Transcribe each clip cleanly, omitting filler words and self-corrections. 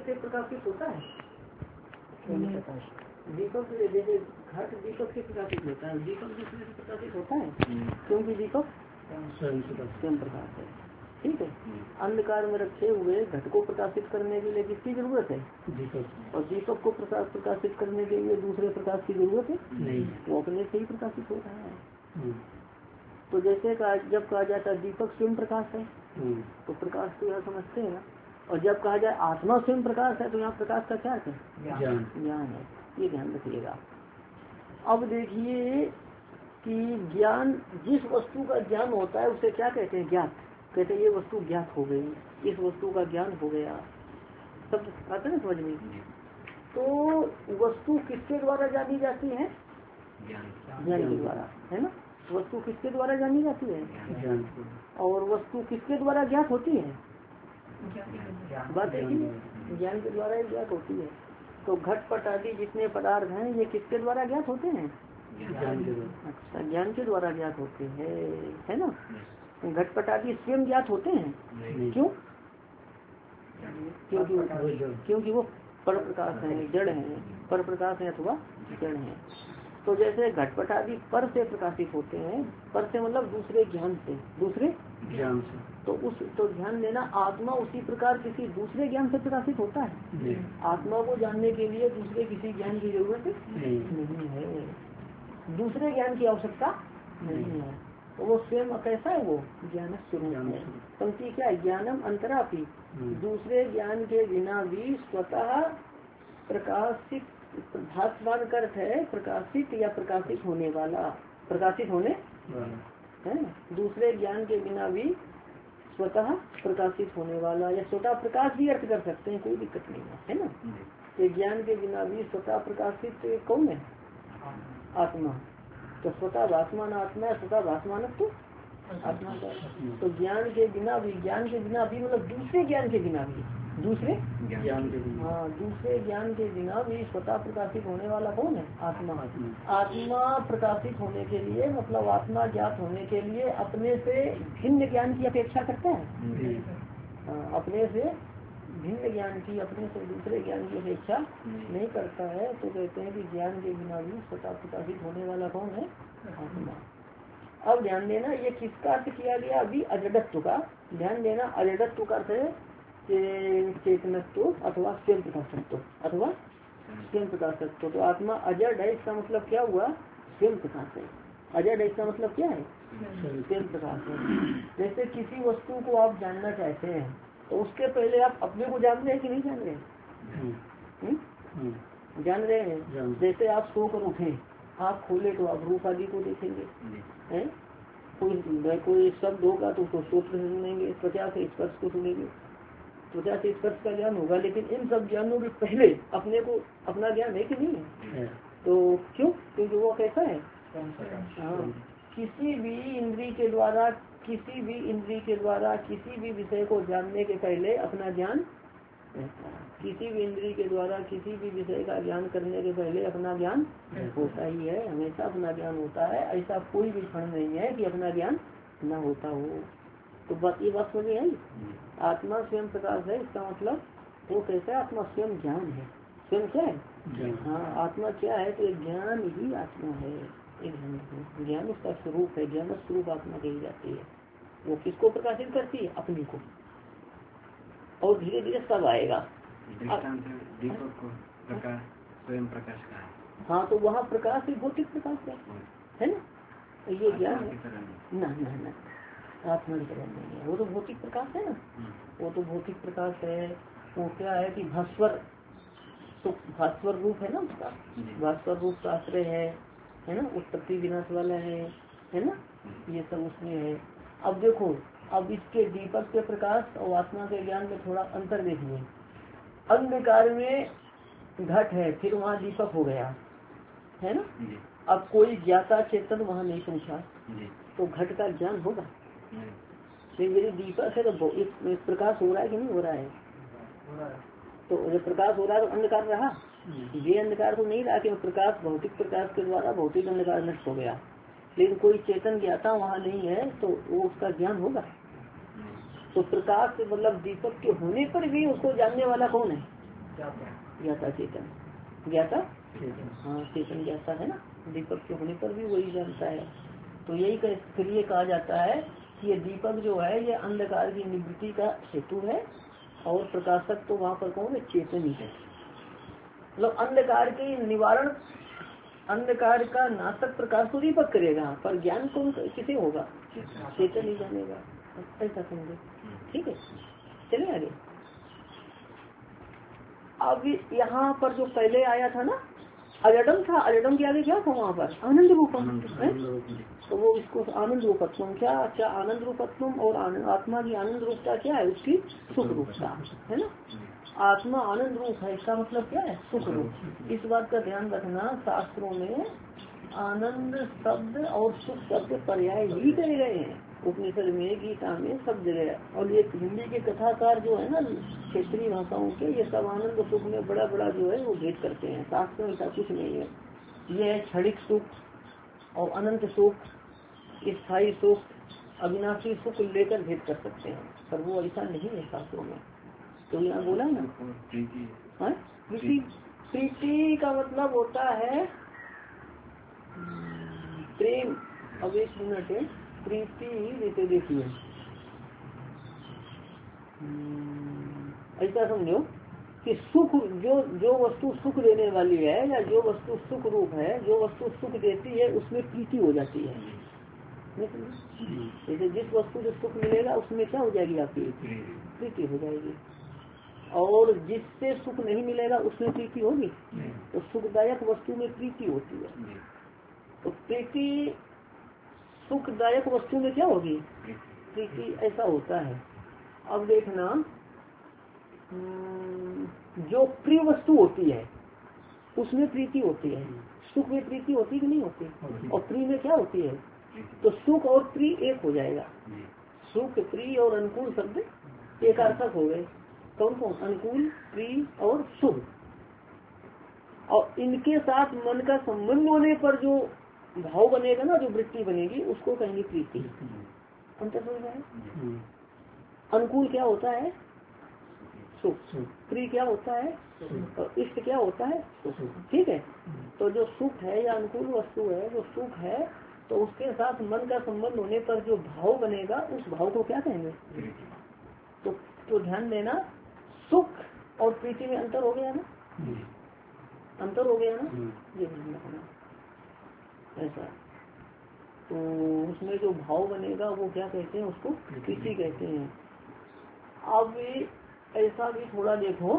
से प्रकाशित होता है? दीपक जैसे घट दीपक से प्रकाशित होता है, दीपक दूसरे से प्रकाशित होता है क्योंकि दीपक स्वयं प्रकाश है। ठीक है, अंधकार में रखे हुए घट को प्रकाशित करने के लिए किसकी जरूरत है? दीपक। और दीपक को प्रकाशित करने के लिए दूसरे प्रकाश की जरूरत है नहीं, वो अपने से ही प्रकाशित हो रहा है। तो जैसे जब कहा जाता है दीपक स्वयं प्रकाश है तो प्रकाश तो यह समझते हैं ना, और जब कहा जाए आत्मा स्वयं प्रकाश है तो यहाँ प्रकाश का क्या है? ज्ञान है। ये ध्यान रखिएगा। अब देखिए कि ज्ञान, जिस वस्तु का ज्ञान होता है उसे क्या कहते हैं? ज्ञात। कहते हैं ये वस्तु ज्ञात हो गई, इस वस्तु का ज्ञान हो गया, सब आते हैं समझ में। तो वस्तु किसके द्वारा जानी जाती है? ज्ञान के द्वारा, है ना। वस्तु किसके द्वारा जानी जाती है? ज्ञान। और वस्तु किसके द्वारा ज्ञात होती है? बात है कि ज्ञान के द्वारा ही ज्ञात होती है। तो घटपट आदि जितने पदार्थ हैं ये किसके द्वारा ज्ञात होते हैं? ज्ञान के द्वारा। अच्छा, ज्ञान के द्वारा ज्ञात होते हैं, है ना। घटपट आदि स्वयं ज्ञात होते हैं, क्यों? क्योंकि वो पर प्रकाश है, जड़ है, पर प्रकाश है अथवा जड़ है। तो जैसे घटपट आदि पर से प्रकाशित होते हैं, पर से मतलब दूसरे ज्ञान से, दूसरे ज्ञान से। तो ध्यान देना, आत्मा उसी प्रकार किसी दूसरे ज्ञान से प्रकाशित होता है। आत्मा को जानने के लिए दूसरे किसी ज्ञान की जरूरत नहीं है, दूसरे ज्ञान की आवश्यकता नहीं है। तो वो स्वयं कैसा है? वो ज्ञान स्वरूप है। पंक्ति क्या है? ज्ञानम अंतरापि, दूसरे ज्ञान के बिना भी स्वतः प्रकाशित, भास्वान का अर्थ है प्रकाशित या प्रकाशित होने वाला, प्रकाशित होने है। दूसरे ज्ञान के बिना भी स्वतः प्रकाशित होने वाला, या स्वतः प्रकाश भी अर्थ कर सकते हैं, कोई दिक्कत नहीं है ना। ये ज्ञान के बिना भी स्वतः प्रकाशित कौन है? आत्मा। तो स्वतः भासमान आत्मा है, स्वतः भासमान तो आत्मा का। तो ज्ञान के बिना भी मतलब दूसरे ज्ञान के बिना भी, दूसरे ज्ञान के बिना, हाँ, दूसरे ज्ञान के बिना भी स्वतः प्रकाशित होने वाला कौन है? आत्मा। आत्मा प्रकाशित होने के लिए मतलब आत्मा ज्ञात होने के लिए अपने से भिन्न ज्ञान की अपेक्षा करता है। अपने से भिन्न ज्ञान की, अपने से दूसरे ज्ञान की अपेक्षा नहीं करता है। तो कहते हैं कि ज्ञान के बिना भी स्वतः प्रकाशित होने वाला कौन है? आत्मा। अब ध्यान देना, ये किसका अर्थ किया गया? अभी अजडत्व का ध्यान देना। अजडत्व का अर्थ है चेतनत्व अथवा स्वयं प्रकाशत्व, अथवा स्वयं प्रकाशत्व। तो आत्मा अजड है, इसका मतलब क्या हुआ? स्वयं प्रकाश है। अजड है इसका मतलब क्या है? स्वयं प्रकाश है। जैसे किसी वस्तु को आप जानना चाहते हैं तो उसके पहले आप अपने को जान रहे हैं कि नहीं जान रहे? जान रहे हैं। जैसे आप सोकर उठे, आप खोले तो आप रूप आदि को देखेंगे, हैं? कोई शब्द होगा तो उसको सोच कर सुनेंगे, त्वचा से स्पर्श को सुनेंगे, त्वचा से स्पर्श का ज्ञान होगा। लेकिन इन सब ज्ञानों के पहले अपने को अपना ज्ञान है कि नहीं है? तो क्यों? क्योंकि वो कैसा है? हाँ, किसी भी इंद्री के द्वारा किसी भी विषय को जानने के पहले अपना ज्ञान रहता है। किसी भी इंद्री के द्वारा किसी भी विषय का ज्ञान करने के पहले अपना ज्ञान होता ही है, हमेशा अपना ज्ञान होता है। ऐसा कोई भी क्षण नहीं है कि अपना ज्ञान न होता हो। तो ये बात समझ में आई। आत्मा स्वयं प्रकाश है, इसका मतलब वो कैसा? आत्मा स्वयं ज्ञान है। स्वयं क्या है? हाँ, आत्मा क्या है? तो ज्ञान ही आत्मा है। ज्ञान उसका स्वरूप है, ज्ञान स्वरूप आत्मा कही जाती है। वो किसको प्रकाशित करती है? अपने को। और धीरे धीरे सब आएगा। दीपक को प्रकाश स्वयं प्रकाश का है। हाँ, तो वहाँ प्रकाश ही भौतिक प्रकाश है ना। ये ज्ञान ना आत्मा की तरह नहीं है, वो तो भौतिक प्रकाश है ना। वो तो भौतिक प्रकाश है। वो क्या है कि भास्वर रूप है ना उसका, भास्वर रूप का आश्रय है ना। उत्पत्ति विनाश वाला है ना, ये सब उसमें है। अब देखो, अब इसके दीपक के प्रकाश और आत्मा के ज्ञान में थोड़ा अंतर देखिए। अंधकार में घट है, फिर वहाँ दीपक हो गया, है ना। अब कोई ज्ञाता चेतन वहाँ नहीं पहुँचा तो घट का ज्ञान होगा। तो यदि दीपक है तो प्रकाश हो रहा है कि नहीं हो रहा है? तो जब प्रकाश हो रहा है तो अंधकार रहा? ये अंधकार तो नहीं रहा कि प्रकाश, भौतिक प्रकाश के द्वारा भौतिक अंधकार नष्ट हो गया। लेकिन कोई चेतन ज्ञाता वहाँ नहीं है तो वो उसका ज्ञान होगा। तो प्रकाश मतलब दीपक के होने पर भी उसको जानने वाला कौन है? ज्ञाता चेतन, ज्ञाता हाँ चेतन ज्ञाता है ना, दीपक के होने पर भी वही जानता है। तो यही फिर ये कहा जाता है कि ये दीपक जो है ये अंधकार की निवृत्ति का हेतु है, और प्रकाशक तो वहाँ पर कौन है, चेतन ही है। मतलब अंधकार के निवारण, अंधकार का नाशक प्रकाश को दीपक करेगा, पर ज्ञान कौन किसे होगा, चेतन ही जानेगा, ऐसा समझे। ठीक है, चलिए आगे। अब यहाँ पर जो पहले आया था ना अजडम था, अजडम के आगे क्या था वहाँ पर, आनंद रूपम है, तो वो इसको आनंद रूपत्वम, क्या क्या आनंद रूपत्वम, और आत्मा की आनंद रूपता क्या है, उसकी सुख रूपता है ना। आत्मा आनंद रूप है, इसका मतलब क्या है, सुख रूप। इस बात का ध्यान रखना, शास्त्रों में आनंद शब्द और सुख शब्द पर्याय ही करे गए हैं, उपनिषद में, गीता में, सब जगह। और ये हिंदी के कथाकार जो है ना क्षेत्रीय भाषाओं के, ये सब आनंद सुख में बड़ा बड़ा जो है वो भेद करते हैं। शास्त्र में ऐसा कुछ नहीं है। ये क्षणिक सुख और अनंत सुख, स्थायी सुख, अविनाशी सुख लेकर भेद कर सकते हैं, पर वो ऐसा नहीं है शास्त्रों में। तो यहाँ बोला ना प्रीति, प्रीति का मतलब होता है प्रेम। अब एक मिनट है, प्रीति जैसे देखिए ऐसा समझो कि सुख, जो वस्तु सुख देने वाली है, या जो वस्तु सुख रूप है, जो वस्तु सुख देती है, उसमें प्रीति हो जाती है। जैसे जिस वस्तु से सुख मिलेगा उसमें क्या हो जाएगी, आपकी प्रीति हो जाएगी। और जिससे सुख नहीं मिलेगा उसमें प्रीति होगी, तो सुखदायक वस्तु में प्रीति होती है। तो प्रीति सुखदायक वस्तु में क्या होगी, प्रीति, ऐसा होता है। अब देखना, जो प्रिय वस्तु होती है उसमें प्रीति होती है, सुख में प्रीति होती कि नहीं होती, और प्रिय में क्या होती है, तो सुख और प्रिय एक हो जाएगा। सुख, प्रिय और अनुकूल शब्द एक अर्थक हो गए। कौन कौन, अनुकूल, प्रिय और शुभ। और इनके साथ मन का संबंध होने पर जो भाव बनेगा ना, जो वृत्ति बनेगी, उसको कहेंगे प्रीति। अंतर समझ है। अनुकूल क्या होता है, सुख, प्रिय क्या होता है, और इष्ट क्या होता है, ठीक है। तो जो सुख है या अनुकूल वस्तु है, जो सुख है, तो उसके साथ मन का संबंध होने पर जो भाव बनेगा, उस भाव को क्या कहेंगे, तो ध्यान देना, सुख और प्रीति में अंतर हो गया ना, अंतर हो गया ना, ये ध्यान रखना ऐसा। तो उसमें जो भाव बनेगा वो क्या कहते हैं, उसको प्रीति कहते हैं। अब ऐसा भी थोड़ा देखो,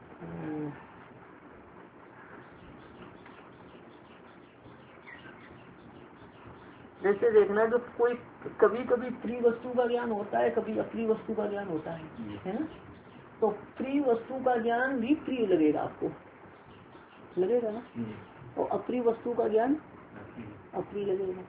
जैसे देखना, जो कोई कभी कभी प्रिय वस्तु का ज्ञान होता है, कभी अप्रिय वस्तु का ज्ञान होता है ना। तो प्रिय वस्तु का ज्ञान भी प्रिय लगेगा, आपको लगेगा ना, और अप्रिय वस्तु का ज्ञान अप्रिय लगेगा।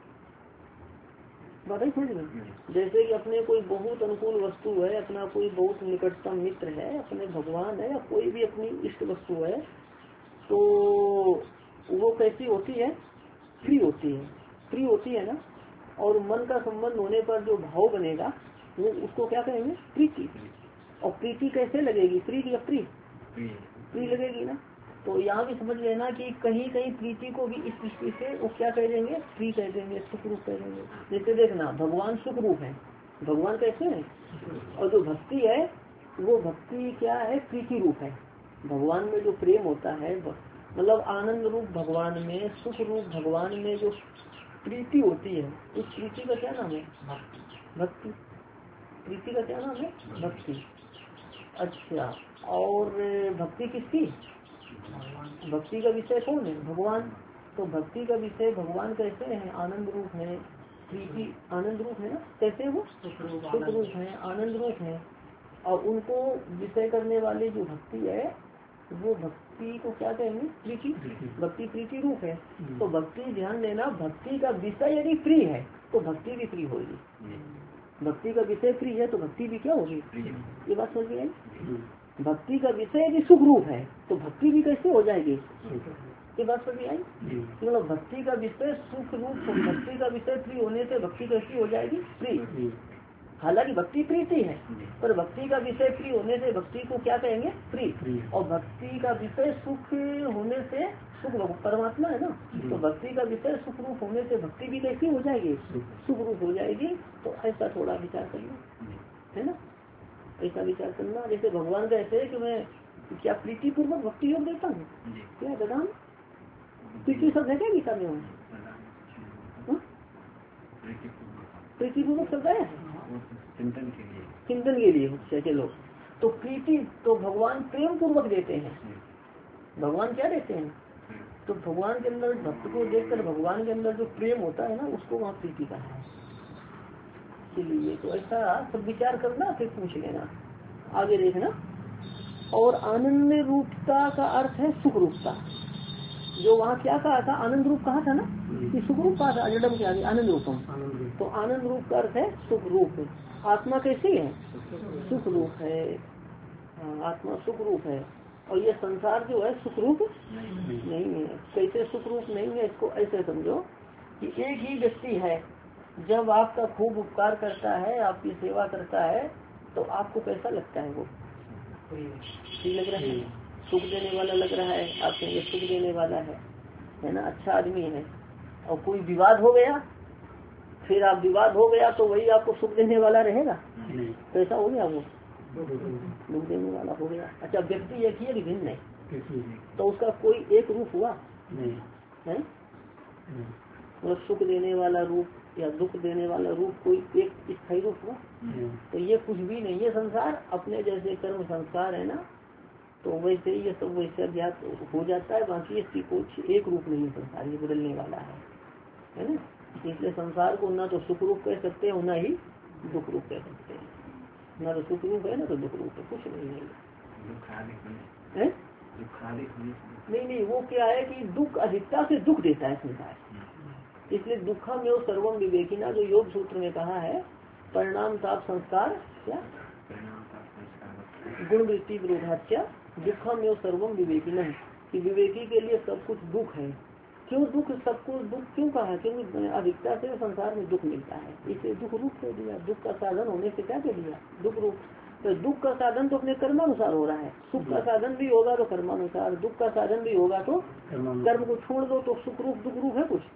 बात ही समझ में। जैसे कि अपने कोई बहुत अनुकूल वस्तु है, अपना कोई बहुत निकटतम मित्र है, अपने भगवान है, या कोई भी अपनी इष्ट वस्तु है, तो वो कैसी होती है, प्रिय होती है, प्रिय होती है ना। और मन का संबंध होने पर जो भाव बनेगा वो उसको क्या कहेंगे, प्रीति। और प्रीति कैसे लगेगी, प्रिय या प्रिय, प्रिय लगेगी ना। तो यहाँ भी समझ लेना कि कहीं कहीं प्रीति को भी इस दृष्टि से वो क्या कह देंगे, प्रिय कह देंगे, सुख रूप कह देंगे। जैसे देखना, भगवान सुख रूप है, भगवान कैसे है, और जो भक्ति है वो भक्ति क्या है, प्रीति रूप है। भगवान में जो प्रेम होता है, मतलब आनंद रूप भगवान में, सुख रूप भगवान में जो प्रीति होती है, उस प्रीति का क्या नाम है, भक्ति। प्रीति का क्या नाम है, भक्ति। अच्छा, और भक्ति किसकी, भक्ति का विषय कौन है, भगवान। तो भक्ति का विषय भगवान कैसे है, आनंद रूप है, प्रीति आनंद रूप है ना, कैसे वो सुख रूप है, आनंद रूप है। और उनको विषय करने वाली जो भक्ति है, वो भक्ति को क्या कहेंगे, प्रीति। भक्ति प्रीति रूप है। तो भक्ति, ध्यान देना, भक्ति का विषय यदि प्रिय है तो भक्ति भी प्रिय होगी। भक्ति का विषय प्रिय है तो भक्ति भी क्या होगी, ये बात समझ में आई। भक्ति का विषय यदि सुख रूप है तो भक्ति भी कैसे हो जाएगी, ये बात समझ में आई। मतलब भक्ति का विषय सुख रूप, भक्ति का विषय प्रिय होने से भक्ति कैसी हो जाएगी, प्रिय। हालांकि भक्ति प्रीति है, पर भक्ति का विषय प्रिय होने से भक्ति को क्या कहेंगे? प्रिय। और भक्ति का विषय सुख होने से, सुख परमात्मा है ना, तो भक्ति का विषय सुख रूप होने से भक्ति भी कैसी हो जाएगी? सुख रूप हो जाएगी। तो ऐसा थोड़ा विचार करना है ना, ऐसा विचार करना। जैसे भगवान कहते हैं कि मैं क्या प्रीति पूर्वक भक्ति योग देता हूँ, क्या ददाम प्रीति शब्द है क्या गीता में? प्रीति पूर्वक शब्द है चिंतन के लिए। अच्छा चलो, तो प्रीति तो भगवान प्रेम पूर्वक देते हैं। भगवान क्या देते हैं? तो भगवान के अंदर भक्त को देखकर भगवान के अंदर जो प्रेम होता है ना, उसको वहाँ प्रीति का है। इसलिए तो ऐसा सब विचार करना, फिर पूछ लेना, आगे देखना। और आनंद रूपता का अर्थ है सुख रूपता। जो वहाँ क्या कहा था? आनंद रूप कहा था ना, कि सुख रूप कहा था, अजडम के आगे आनंद रूपम। तो आनंद रूप का अर्थ है सुख रूप। आत्मा कैसी है? सुख रूप है। आत्मा सुख रूप है। और ये संसार जो है सुख रूप नहीं है। कैसे सुख रूप नहीं है? इसको ऐसे समझो कि एक ही व्यक्ति है, जब आपका खूब उपकार करता है, आपकी सेवा करता है, तो आपको कैसा लगता है? वो ठीक लग रहा है, सुख देने वाला लग रहा है। आप कहेंगे सुख देने वाला है ना, अच्छा आदमी है। और कोई विवाद हो गया, फिर आप विवाद हो गया तो वही आपको सुख देने वाला रहेगा? कैसा हो गया? वो दुख देने वाला हो गया। अच्छा, व्यक्ति एक ही भिन्न है, तो उसका कोई एक रूप हुआ है? मतलब सुख देने वाला रूप या दुख देने वाला रूप कोई एक स्थायी रूप हुआ? तो ये कुछ भी नहीं है। संसार अपने जैसे कर्म संस्कार है ना, तो वैसे ये सब वैसे ज्ञात हो जाता है। बाकी इसकी कुछ एक रूप नहीं है संसार, ये बदलने वाला है ना। इसलिए संसार को ना तो सुख रूप कह सकते हैं, ना ही दुख रूप कह सकते हैं। ना तो सुख रूप है ना तो दुख रूप है, कुछ नहीं है। नहीं, वो क्या है कि दुख अधिकता से दुख देता है संसार। इसलिए दुखम में सर्वम विवेकिना, जो योग सूत्र में कहा है, परिणाम ताप संस्कार क्या गुण वृत्ति विरोधाच्या दुखम में सर्वम विवेकिना, कि विवेकी के लिए सब कुछ दुख है। क्यों दुख? सबको दुख क्यों कहा? क्योंकि अधिकता से संसार में दुख मिलता है, इसे दुख रूप कह दिया। दुख का साधन होने से क्या कह दिया? दुख रूप। तो दुख का साधन तो अपने कर्मानुसार हो रहा है। सुख का साधन भी होगा तो कर्मानुसार, दुख का साधन भी होगा तो कर्म को छोड़ दो तो सुख रूप दुख रूप है कुछ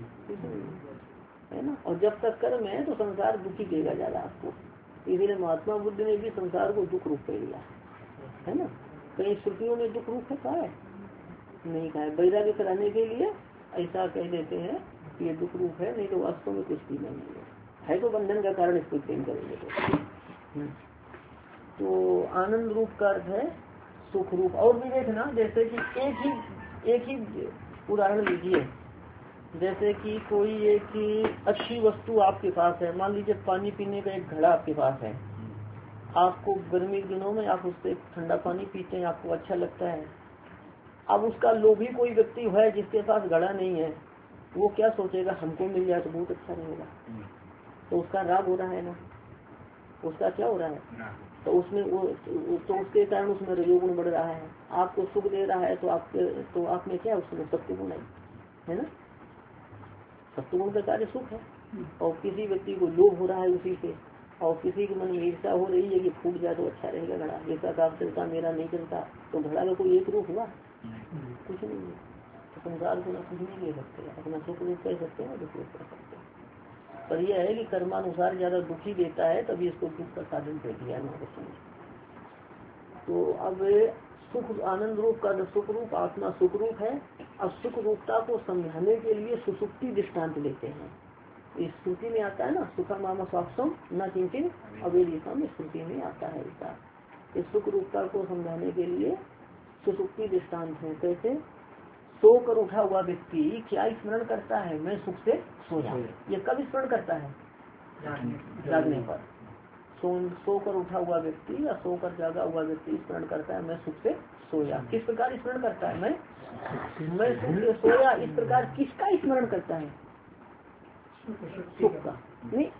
है ना। और जब तक कर्म है तो संसार दुखी देगा ज्यादा आपको। इसलिए महात्मा बुद्ध ने भी संसार को दुख रूप कह दिया है ना। कहीं श्रुतियों में दुख रूप है कहा है? नहीं कहा है। वैराग्य कराने के लिए ऐसा कह देते हैं कि ये दुख रूप है, नहीं तो वास्तव में कुछ भी नहीं है तो बंधन का कारण इसको प्रेम करेंगे तो आनंद रूप का अर्थ है सुख रूप। और भी देखना, जैसे कि एक ही उदाहरण लीजिए। जैसे कि कोई एक अच्छी वस्तु आपके पास है, मान लीजिए पानी पीने का एक घड़ा आपके पास है। आपको गर्मी के दिनों में आप उससे ठंडा पानी पीते हैं, आपको अच्छा लगता है। अब उसका लोभी कोई व्यक्ति है जिसके पास घड़ा नहीं है, वो क्या सोचेगा? हमको मिल जाए तो बहुत अच्छा रहेगा। तो उसका राग हो रहा है ना, उसका क्या हो रहा है? तो उसमें वो तो उसके कारण उसमें रजोगुण बढ़ रहा है। आपको सुख दे रहा है तो आप में क्या उसमें सत्वगुण है ना। सत्वगुण का कार्य सुख है। और किसी व्यक्ति को लोभ हो रहा है उसी से, और किसी के मन में ईर्षा हो रही है कि फूट जाए तो अच्छा रहेगा घड़ा, जैसा काम चलता मेरा नहीं चलता, तो घड़ा का कोई एक रूप हुआ? कुछ नहीं है। तो संसार को ना कुछ नहीं ले सकते, अपना सुख रूप कह सकते हैं, दुख रूप कह सकते हैं। पर यह है कि कर्मानुसार ज्यादा दुखी देता है, तभी इसको दुख का साधन कर दिया है। तो अब सुख आनंद रूप का सुख रूप, आत्मा सुख रूप है। अब सुख रूपता को समझाने के लिए सुसुप्ति दृष्टांत लेते हैं। इस श्रुति में आता है ना, सुखा मामा स्वाक्षम न किंचिन अवेदिका में श्रुति में आता है ऐसा। इस सुख रूपता को समझाने के लिए सुसुप्ति दृष्टांत है। कैसे? सोकर उठा हुआ व्यक्ति क्या स्मरण करता है? मैं सुख से सोया। ये कब स्मरण करता है? जागने पर। सोकर उठा हुआ व्यक्ति या सोकर जागा हुआ व्यक्ति स्मरण करता है मैं सुख से सोया। किस प्रकार स्मरण करता है? मैं सुख से सोया। इस प्रकार किसका स्मरण करता है? सुख का नहीं,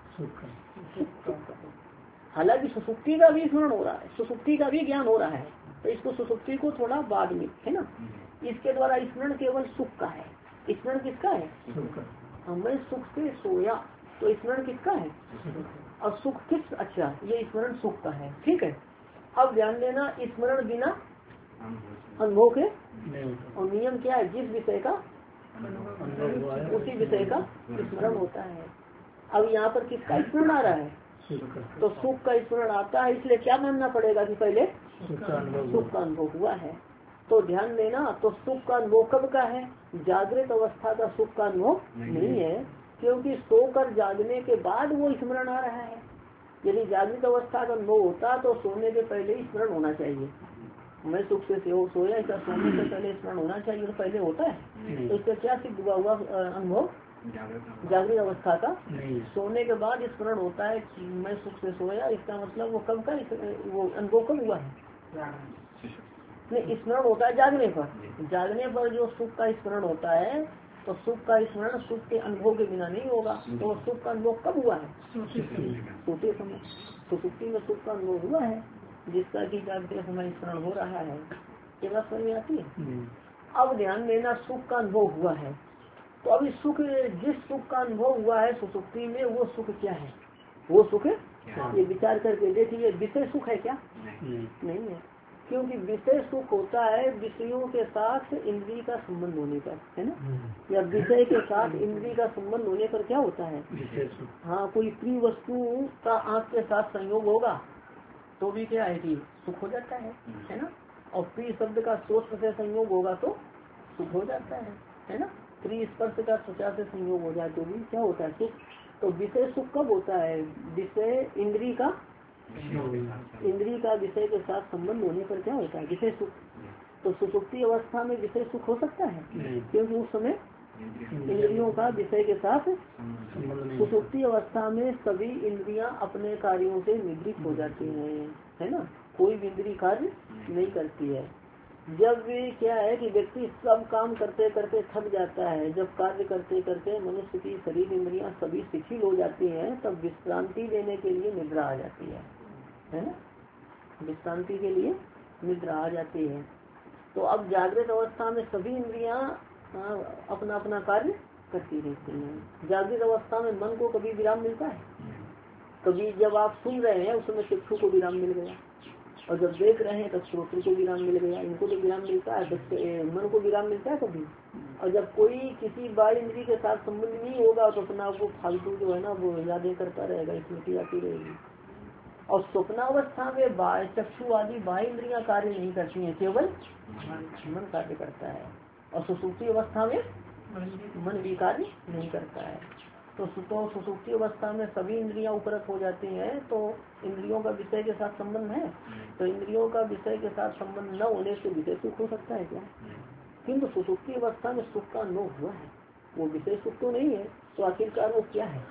सुख का। हालांकि सुसुप्ति का भी स्मरण हो रहा है, सुसुप्ति का भी ज्ञान हो रहा है, तो इसको सुसुप्ति को थोड़ा बाद में है ना। इसके द्वारा स्मरण केवल सुख का है। स्मरण किसका है? मैं सुख से सोया, तो स्मरण किसका है? और सुख किस, अच्छा ये स्मरण सुख का है, ठीक है। अब ध्यान देना, स्मरण बिना अनुभव के, और नियम क्या है, जिस विषय का उसी विषय का स्मरण होता है। अब यहाँ पर किसका स्मरण आ रहा है, तो सुख का स्मरण आता है, इसलिए क्या मानना पड़ेगा कि पहले सुख का अनुभव हुआ है। तो ध्यान देना, तो सुख का अनुभव कब का है, जागृत अवस्था का सुख का अनुभव नहीं है, क्योंकि सोकर जागने के बाद वो स्मरण आ रहा है। यदि जागृत अवस्था का अनुभव होता तो सोने के पहले ही स्मरण होना चाहिए। मैं सुख से सोया, ऐसा सोने से पहले स्मरण होना चाहिए, तो पहले होता है। तो इससे क्या सिद्ध हुआ अनुभव, जागृत अवस्था का। सोने के बाद स्मरण होता है कि मैं सुख से सोया, इसका मतलब वो कब का, वो अनुभव कब हुआ है, नहीं स्मरण होता है जागने पर। जागने पर जो सुख का स्मरण होता है, तो सुख का स्मरण सुख के अनुभव के बिना नहीं होगा। तो सुख का अनुभव कब हुआ है, सोते समय। सुसुप्ति में सुख का अनुभव हुआ है, जिसका कि जागते समय स्मरण हो रहा है। ये बात समझ में आती है। अब ध्यान देना, सुख का अनुभव हुआ है, तो अभी सुख, जिस सुख का अनुभव हुआ है सुसुप्ति में, वो सुख क्या है, वो सुख ये विचार करके देखिए, विषय सुख है क्या, नहीं है। क्योंकि विषय सुख होता है विषयों के साथ इंद्रिय का संबंध होने पर, है ना, या विषय के साथ इंद्रिय का संबंध होने पर क्या होता है, हाँ कोई प्रिय वस्तु का आँख के साथ संयोग होगा तो भी क्या है कि सुख हो जाता है ना। और प्रिय शब्द का सोच से संयोग होगा तो सुख हो जाता है ना। प्रिय स्पर्श का त्वचा से संयोग हो जाए तो भी क्या होता है, सुख। तो विषय सुख कब होता है, विषय इंद्रिय का विषय के साथ संबंध होने पर क्या होता है, विषय सुख। तो सुसुप्ति अवस्था में विषय सुख हो सकता है, क्योंकि उस समय इंद्रियों का विषय के साथ। सुसुप्ति अवस्था में सभी इंद्रियां अपने कार्यों से निवृत्त हो जाती हैं, है ना, कोई भी इंद्रिय कार्य नहीं करती है। जब भी क्या है कि व्यक्ति सब काम करते करते थक जाता है, जब कार्य करते करते मनुष्य की शरीर इंद्रियां सभी शिथिल हो जाती हैं, तब विश्रांति लेने के लिए निद्रा आ जाती है ना, विश्रांति के लिए निद्रा आ जाती है। तो अब जागृत अवस्था में सभी इंद्रियां अपना अपना कार्य करती रहती हैं। जागृत अवस्था में मन को कभी विराम मिलता है, कभी जब आप सुन रहे हैं उस समय चक्षु को विराम मिल गया, और जब देख रहे हैं तब श्रोत्र को विराम मिल गया, इनको तो विराम मिलता है, मन को विराम मिलता है कभी। और जब कोई किसी बाह्य इंद्रिय के साथ संबंध नहीं होगा तो अपना वो फालतू जो है ना वो यादें करता रहेगा, स्मृति आती रहेगी। और स्वप्नावस्था में चक्षु आदि बाह्य इंद्रियां कार्य नहीं करती हैं, केवल मन कार्य करता है। और सुसुप्ति अवस्था में मन भी कार्य नहीं करता है। तो सुसुप्ति अवस्था में सभी इंद्रियां उपरत हो जाती हैं, तो इंद्रियों का विषय के साथ संबंध है, तो इंद्रियों का विषय के साथ संबंध न होने से विषय सुख हो सकता है क्या, किंतु सुसुप्ति अवस्था में सुख का अनुभव हुआ है, वो विषय सुख तो नहीं है। तो आखिरकार वो क्या है,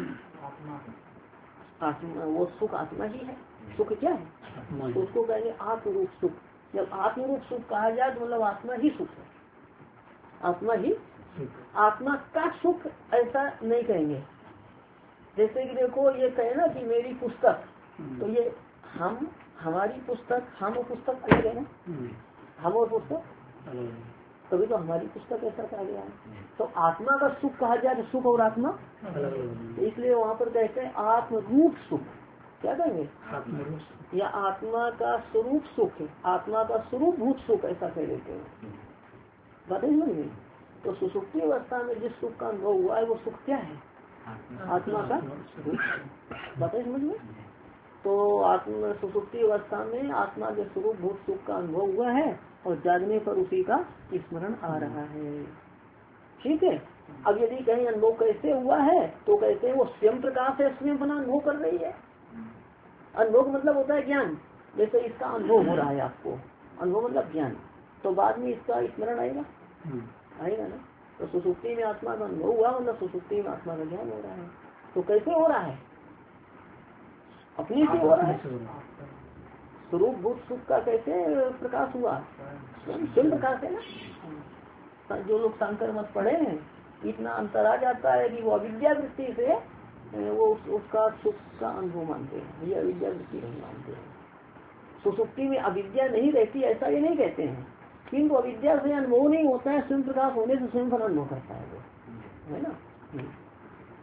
आत्मा, वो सुख आत्मा ही है। सुख क्या है, तो उसको कहेंगे आत्मरूप सुख। जब आत्मरूप सुख कहा जाए तो मतलब आत्मा ही सुख है, आत्मा ही, आत्मा का सुख ऐसा नहीं कहेंगे। जैसे कि देखो ये कहे ना कि मेरी पुस्तक, तो ये हम, हमारी पुस्तक, हम और पुस्तक अलग है ना, हम और पुस्तक तभी तो हमारी पुस्तक ऐसा कहा गया है। तो आत्मा का सुख कहा जाए तो सुख और आत्मा, इसलिए वहाँ पर कहते हैं आत्मरूप सुख। क्या कहेंगे, या आत्मा का स्वरूप सुख, आत्मा का स्वरूप भूत सुख ऐसा कह देते हैं। बातें समझ में। तो सुसुप्ति अवस्था में जिस सुख का अनुभव हुआ है वो सुख क्या है, आत्मा का। बातें समझ में। तो आत्मा सुसुप्ति अवस्था में आत्मा के स्वरूप भूत सुख का अनुभव हुआ है, और जागने पर उसी का स्मरण आ रहा है। ठीक है। अब यदि कहीं अनुभव कैसे हुआ है तो कहते हैं वो स्वयं प्रकाश है, स्वयं अपना अनुभव कर रही है। अनुभव मतलब होता है ज्ञान। जैसे इसका अनुभव हो रहा है आपको, अनुभव मतलब ज्ञान, तो बाद में इसका स्मरण आएगा ना। तो सुसुप्ति में आत्मा का अनुभव हुआ मतलब सुसुप्ति में आत्मा का ज्ञान हो रहा है। तो कैसे हो रहा है, अपने से हो रहा है। स्वरूप भूत सुख का कैसे प्रकाश हुआ, स्वयं प्रकाश है ना। जो लोग शंकर मत पढ़े हैं, इतना अंतर आ जाता है कि वो अविद्या वृत्ति से वो उसका सुख का अनुभव मानते हैं, ये अविद्या वृत्ति नहीं मानते हैं। सुसुप्ति में अविद्या नहीं रहती ऐसा ये नहीं कहते हैं, किंतु अविद्या से अनुभव नहीं होता है, स्वयं प्रकाश होने से स्वयं फल अनुभव करता है वो, है ना।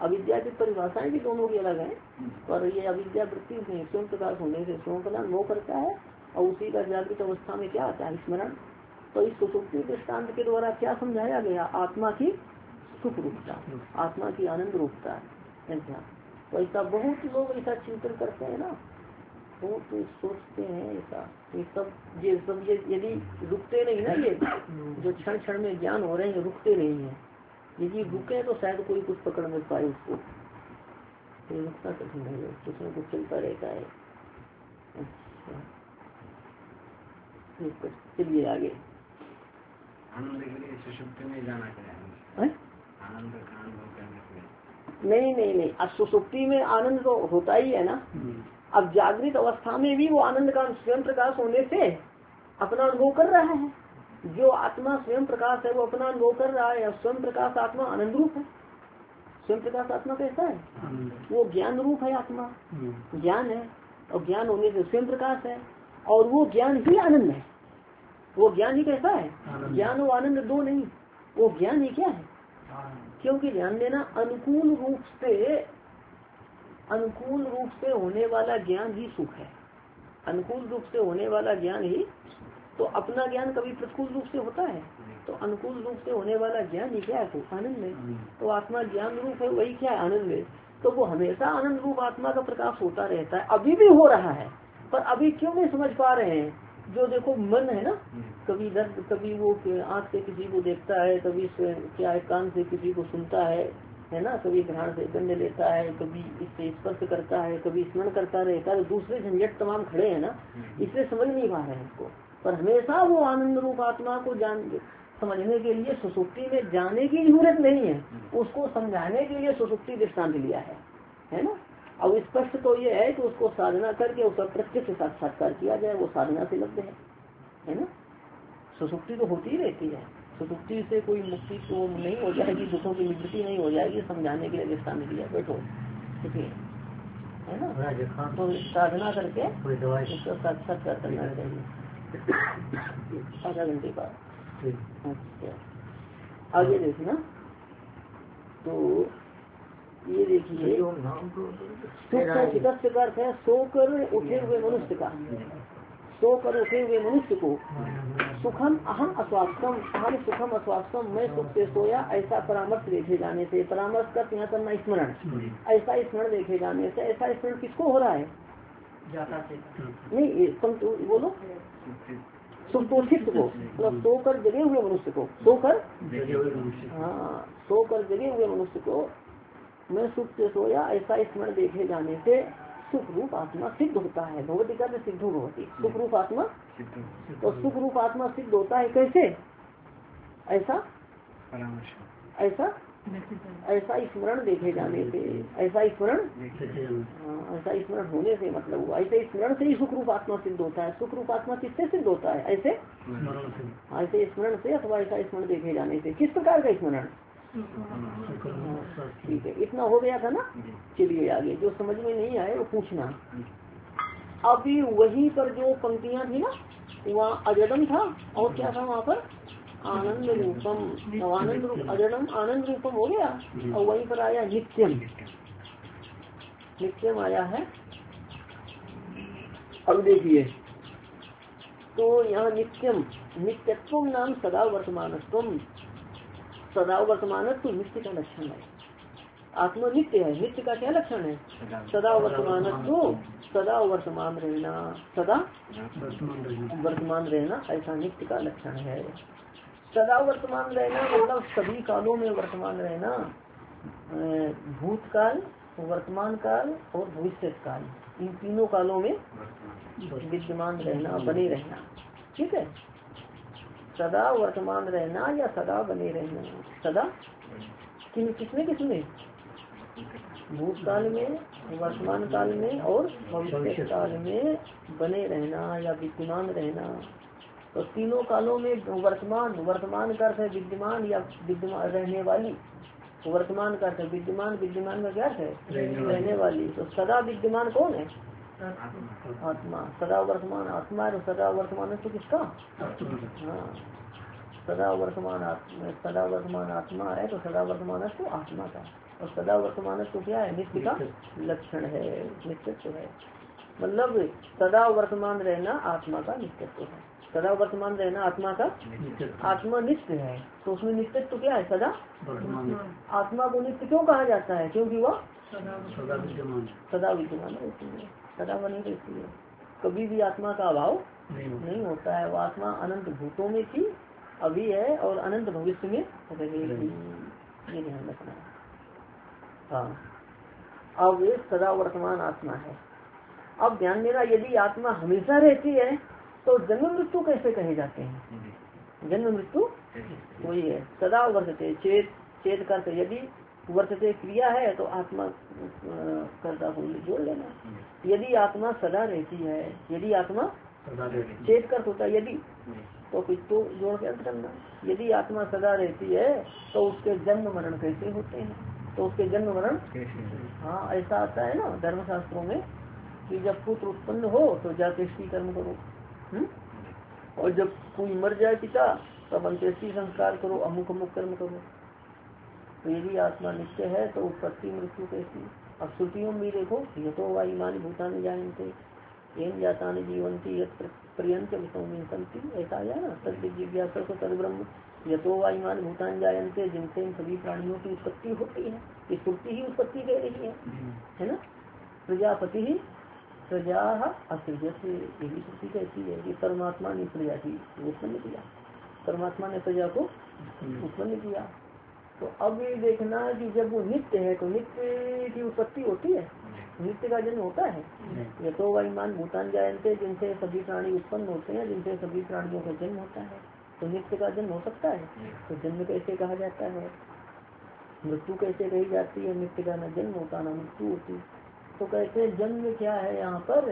अविद्या की परिभाषाएं भी दोनों की अलग है, पर ये अविद्या वृत्ति में स्वयं प्रकाश होने से स्वयं का मोह करता है और उसी का जागृत अवस्था में क्या आता है, स्मरण। तो इस सुसुप्ति दृष्टांत के द्वारा क्या समझाया गया, आत्मा की सुख रूपता, आत्मा की आनंद रूपता ऐसा। तो ऐसा बहुत लोग ऐसा चिंतन करते हैं ना, बहुत सोचते हैं ऐसा, ये सब ये यदि रुकते नहीं ना, ये जो क्षण क्षण में ज्ञान हो रहे हैं रुकते नहीं है, यदि रुके तो शायद कोई कुछ पकड़ में पाए उसको, तो रुकता कठिन नहीं है, कुछ न कुछ चलता रहता है। अच्छा चलिए आगे। आनंद के लिए सुषुप्ति में जाना चाहिए, आनंद का अनुभव करने के लिए। नहीं, अब सुषुप्ति में आनंद तो होता ही है ना। अब जागृत अवस्था में भी वो आनंद का स्वयं प्रकाश होने से अपना अनुभव कर रहा है। जो आत्मा स्वयं प्रकाश है वो अपना अनुभव कर रहा है। स्वयं प्रकाश आत्मा आनंद रूप है। स्वयं प्रकाश आत्मा कैसा है, वो ज्ञान रूप है, आत्मा ज्ञान है और ज्ञान होने से स्वयं प्रकाश है और वो ज्ञान ही आनंद है। वो ज्ञान ही कैसा है, ज्ञान और आनंद दो नहीं, वो ज्ञान ही क्या है। क्योंकि ध्यान देना, अनुकूल रूप से होने वाला ज्ञान ही सुख है। अनुकूल रूप से होने वाला ज्ञान ही, तो अपना ज्ञान कभी प्रतिकूल रूप से होता है, तो अनुकूल रूप से होने वाला ज्ञान ही क्या है, तो आनंद है। तो आत्मा ज्ञान रूप है, वही क्या है, आनंद है। तो वो हमेशा आनंद रूप आत्मा का प्रकाश होता रहता है, अभी भी हो रहा है। पर अभी क्यों नहीं समझ पा रहे हैं, जो देखो मन है ना, कभी दर्द, कभी वो आँख से किसी को देखता है, कभी क्या है कान से किसी को सुनता है ना, कभी घ्राण से गंध लेता है, कभी इससे स्पर्श करता है, कभी स्मरण करता रहता है। दूसरे झंझट तमाम खड़े हैं ना, इसलिए समझ नहीं पा रहे हैं इसको। पर हमेशा वो आनंद रूप आत्मा को समझने के लिए सुसुप्ति में जाने की जरूरत नहीं है, उसको समझाने के लिए सुसुप्ति दृष्टांत लिया है ना। अब स्पष्ट तो ये है कि उसको साधना करके उसका प्रत्यक्ष साक्षात्कार किया जाए, वो साधना से लब्ध है ना। सुसुप्ति तो होती ही रहती है, सुसुप्ति से कोई मुक्ति तो नहीं हो जाएगी, दुखों की निवृत्ति नहीं हो जाएगी, समझाने के लिए दृष्टांत दिया। बैठो ठीक है ना, तो साधना करके उसका साक्षात्कार करना चाहिए आधा घंटे बाद। अच्छा आगे देखना, तो ये देखिए सुख का अर्थ है सोकर उठे हुए मनुष्य का, सोकर उठे हुए मनुष्य को सुखम अहम अस्वास्थ्यम, अहम सुखम अस्वास्थ्यम, मैं सुख से सोया, ऐसा परामर्श देखे जाने से, परामर्श कर यहाँ करना स्मरण, ऐसा स्मरण देखे जाने से। ऐसा स्मरण किसको हो रहा है, नहीं बोलो, सुतोषित को, मतलब सोकर जगे हुए मनुष्य को, सोकर हाँ सोकर जगे हुए मनुष्य को मैं सुख से सोया, ऐसा स्मरण देखे जाने से सुख रूप आत्मा सिद्ध होता है। भगवती का सिद्धो भगवती, सुख रूप आत्मा, तो सुख रूप आत्मा सिद्ध होता है कैसे, ऐसा स्मरण देखे जाने से, ऐसा स्मरण होने से, मतलब हुआ ऐसे स्मरण से ही सुख रूप आत्मा सिद्ध होता है। सुख रूप आत्मा किससे सिद्ध होता है, ऐसे स्मरण से अथवा ऐसा स्मरण देखे जाने से। किस प्रकार का स्मरण, ठीक है, इतना हो गया था ना। चलिए आगे, जो समझ में नहीं आए वो पूछना। अभी वहीं पर जो पंक्तियां थी ना, वहाँ अजडम था और क्या था वहाँ पर, आनंद रूपम, आनंद रूप अजडम आनंद रूपम हो गया, और वहीं पर आया नित्यम, नित्यम आया है। अब देखिए, तो यहाँ नित्यम, नित्यत्व नाम सदा वर्तमानत्व, सदा वर्तमान तो नित्य का लक्षण है। आत्मा नित्य है, नित्य का क्या लक्षण है, सदा वर्तमान तो सदा वर्तमान रहना, सदा वर्तमान रहना, ऐसा नित्य का लक्षण है। सदा वर्तमान रहना मतलब सभी कालों में वर्तमान रहना, भूतकाल, वर्तमान काल और भविष्य काल, इन तीनों कालों में विद्यमान रहना, बने रहना। ठीक है, सदा वर्तमान रहना या सदा बने रहना, सदा किसमें भूतकाल में, वर्तमान काल में और भविष्य काल में बने रहना या विद्यमान रहना। तो तीनों कालों में वर्तमान का अर्थ है विद्यमान या विद्यमान रहने वाली, वर्तमान का अर्थ है विद्यमान, विद्यमान का क्या अर्थ है रहने वाली। तो सदा विद्यमान कौन है, आत्मा, सदा वर्तमान आत्मा, और सदा वर्तमान तो किसका, हाँ सदा वर्तमान आत्मा है, तो सदा वर्तमान तो आत्मा का, और सदा वर्तमान तो क्या है, नित्य का लक्षण है, नित्यत्व है। मतलब सदा वर्तमान रहना आत्मा का नित्यत्व है। सदा वर्तमान रहना आत्मा का, आत्मा नित्य है, तो उसमें नित्यत्व क्या है, सदा वर्तमान। आत्मा को नित्य क्यों कहा जाता है, क्योंकि वह सदा विद्यमान है, इसलिए सदा बनी रहती है, कभी भी आत्मा का अभाव नहीं होता है। वो आत्मा अनंत भूतों में थी, अभी है, और अनंत भविष्य में रहेगी, ये ध्यान रखना है। हाँ, अब ये सदा वर्तमान आत्मा है। अब ध्यान देना, यदि आत्मा हमेशा रहती है तो जन्म मृत्यु कैसे कहे जाते हैं, जन्म मृत्यु वही है, सदा वर्तते चेत, चेत करते, यदि वर्तते क्रिया है तो आत्मा कर्ता को जोड़ लेना। यदि आत्मा सदा रहती है, यदि आत्मा चेत कर होता है, यदि तो फिर तो जोड़ के अर्थ करना। यदि आत्मा सदा रहती है तो उसके जन्म मरण कैसे होते हैं, तो उसके जन्म मरण, हाँ ऐसा आता है ना धर्मशास्त्रों में कि जब पुत्र उत्पन्न हो तो जातेष्टि कर्म करो, और जब कोई मर जाए पिता तब अंत्येष्टि संस्कार करो, अमुक अमुक कर्म करो। तो यदि आत्मा नित्य है तो उत्पत्ति मृत्यु कैसी। अब श्रुतियों में देखो, ये तो वायुमान भूतानि जायन्ते येन जातानि जीवन्ति यत् पर्यन्त विसंति, ऐसा आया ना, तद जिज्ञासा को तद ब्रह्म, यतो वायुमान भूतानि जायन्ते, जिनसे इन सभी प्राणियों की उत्पत्ति होती है। ये श्रुति ही उत्पत्ति कह रही है ना। प्रजापति ही प्रजा असृजत, यही श्रुति कहती है कि परमात्मा ने प्रजा की उत्पन्न किया, परमात्मा ने प्रजा को उत्पन्न किया। तो अब ये देखना कि जब वो नित्य है तो नित्य की उत्पत्ति होती है, नित्य का जन्म होता है। ये तो वायुमान भूतान जायन्ते, जिनसे सभी प्राणी उत्पन्न होते हैं, जिनसे सभी प्राणियों का जन्म होता है, तो नित्य का जन्म हो सकता है। तो जन्म कैसे कहा जाता है, मृत्यु कैसे कही जाती है, नित्य का न जन्म होता न मृत्यु होती। तो कहते हैं जन्म क्या है, यहाँ पर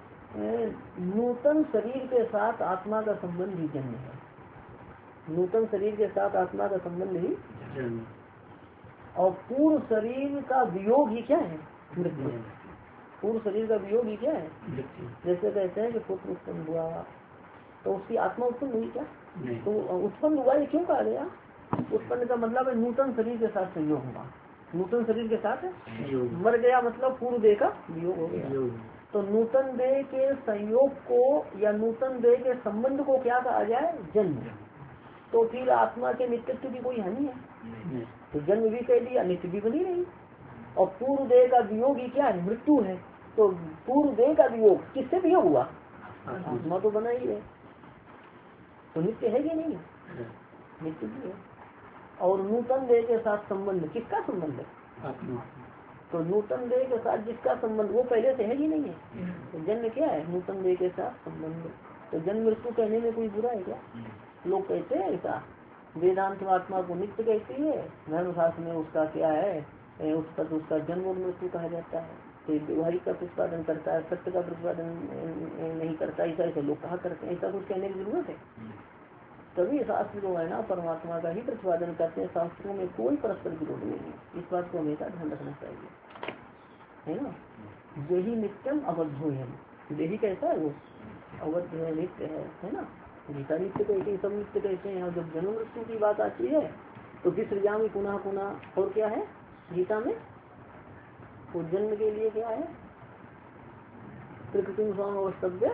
नूतन शरीर के साथ आत्मा का संबंध ही जन्म है, नूतन शरीर के साथ आत्मा का संबंध ही जन्म, और पूर्व शरीर का वियोग ही क्या है, मृत्यु। पूर्व शरीर का वियोग ही क्या है, जैसे कहते हैं कि पुत्र उत्पन्न हुआ तो उसकी आत्मा उत्पन्न हुई क्या, तो उत्पन्न हुआ ये क्यों कहा गया, उत्पन्न का मतलब है नूतन शरीर के साथ संयोग हुआ, नूतन शरीर के साथ मर गया मतलब पूर्व देह का वियोग हो गया। तो नूतन देह के संयोग को या नूतन देह के संबंध को क्या कहा जाए, जन्म। तो फिर आत्मा के नित्यत्व की कोई हानि है, तो जन्म भी कह दिया, नित्य भी बनी रही। और पूर्व देह का वियोग ही क्या है, मृत्यु है। तो पूर्व देह का वियोग किससे वियोग हुआ, आत्मा तो बना ही है, तो नित्य है कि नहीं, नित्य भी है। और नूतन देह के साथ संबंध, किसका संबंध है, आत्मा। तो नूतन देह के साथ जिसका संबंध वो पहले से है कि नहीं है, तो जन्म क्या है, नूतन देह के साथ संबंध। तो जन्म मृत्यु कहने में कोई बुरा है क्या, लोग कहते हैं ऐसा। वेदांत आत्मा को नित्य कहती है, धर्मशास्त्र में उसका क्या है, उसका जन्म और मृत्यु कहा जाता है। तो व्यवहारिक का प्रतिपादन करता है, सत्य का प्रतिपादन नहीं करता, ऐसा ऐसे लोग कहा करते हैं। ऐसा कुछ कहने की जरूरत है, तभी शास्त्र जो है ना परमात्मा का ही प्रतिपादन करते हैं। शास्त्रों में कोई परस्पर विरोध नहीं है, इस बात को हमेशा ध्यान रखना चाहिए, है ना। यही नित्यम अवध्यो है, यही कैसा है वो अवध्य है, नित्य है ना। गीता नित्य कहते हैं, सब नित्य कहते हैं। यहाँ जब जन्म मृत्यु की बात आती है तो विसृजा में पुनः पुनः, और क्या है गीता में, तो जन्म के लिए क्या है, प्रकृति स्वाम अवस्तव्य,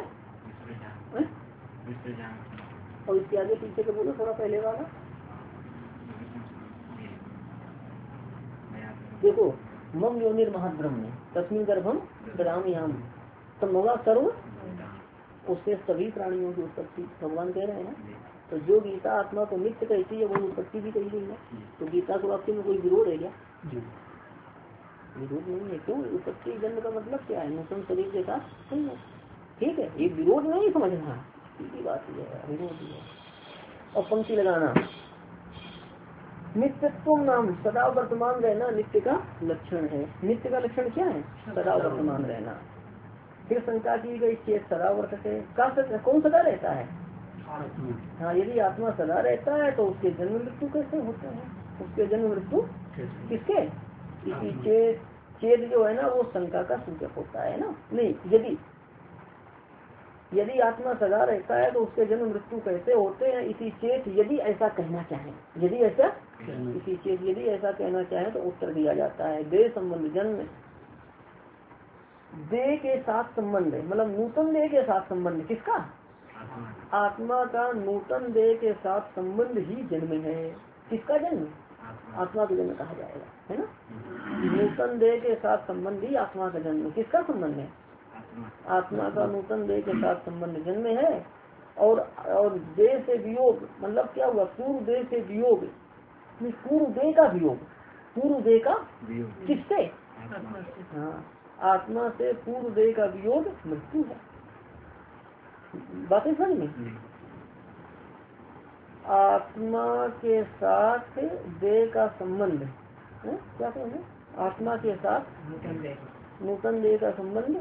और इसके आगे पीछे के बोलो थोड़ा पहले वाला देखो, मम योनिर महद्ब्रह्म तस्मिन गर्भम ददाम्यहम् संभवा सर्व, उससे सभी प्राणियों की उत्पत्ति भगवान कह रहे हैं। तो जो गीता आत्मा को नित्य कहती है वो उत्पत्ति भी कही गई है। तो गीता को वाक्य में कोई विरोध है क्या, विरोध नहीं है। क्यों, उत्पत्ति जन्म का मतलब क्या है, नूतन शरीर के साथ नहीं है, ठीक है, ये विरोध नहीं समझना, सीधी बात ये है, विरोध है। और पंक्ति लगाना, नित्यत्व नाम सदा वर्तमान रहना नित्य का लक्षण है। नित्य का लक्षण क्या है, सदा वर्तमान रहना। फिर शंका की गई चेत सदा वर्तते, कौन सदा रहता है, हाँ यदि आत्मा सदा रहता है तो उसके जन्म मृत्यु कैसे होते हैं, उसके जन्म मृत्यु किसके, इसी चेत जो है ना वो शंका का सूचक होता है ना। नहीं, यदि यदि आत्मा सदा रहता है तो उसके जन्म मृत्यु कैसे होते हैं? इसी चेत यदि ऐसा कहना चाहे, यदि ऐसा इसी चेत यदि ऐसा कहना चाहे तो उत्तर दिया जाता है देह संबंध जन्म, देह के साथ संबंध है, मतलब नूतन देह के साथ संबंध किसका? आत्मा का नूतन देह के साथ संबंध ही जन्म है। किसका जन्म? आत्मा का जन्म कहा जाएगा, है ना। नूतन देह के साथ संबंध ही आत्मा का जन्म। किसका संबंध है? आत्मा का नूतन देह के साथ संबंध जन्म है। और देह से वियोग मतलब क्या हुआ? पूर्व देह से वियोग, पूर्व देह का वियोग, पूर्व देह का किससे? हाँ, आत्मा से पूर्व देह का वियोग मृत्यु है। बातें समझ में? आत्मा के साथ देह का संबंध है? क्या कहेंगे? आत्मा के साथ नूतन देह का संबंध,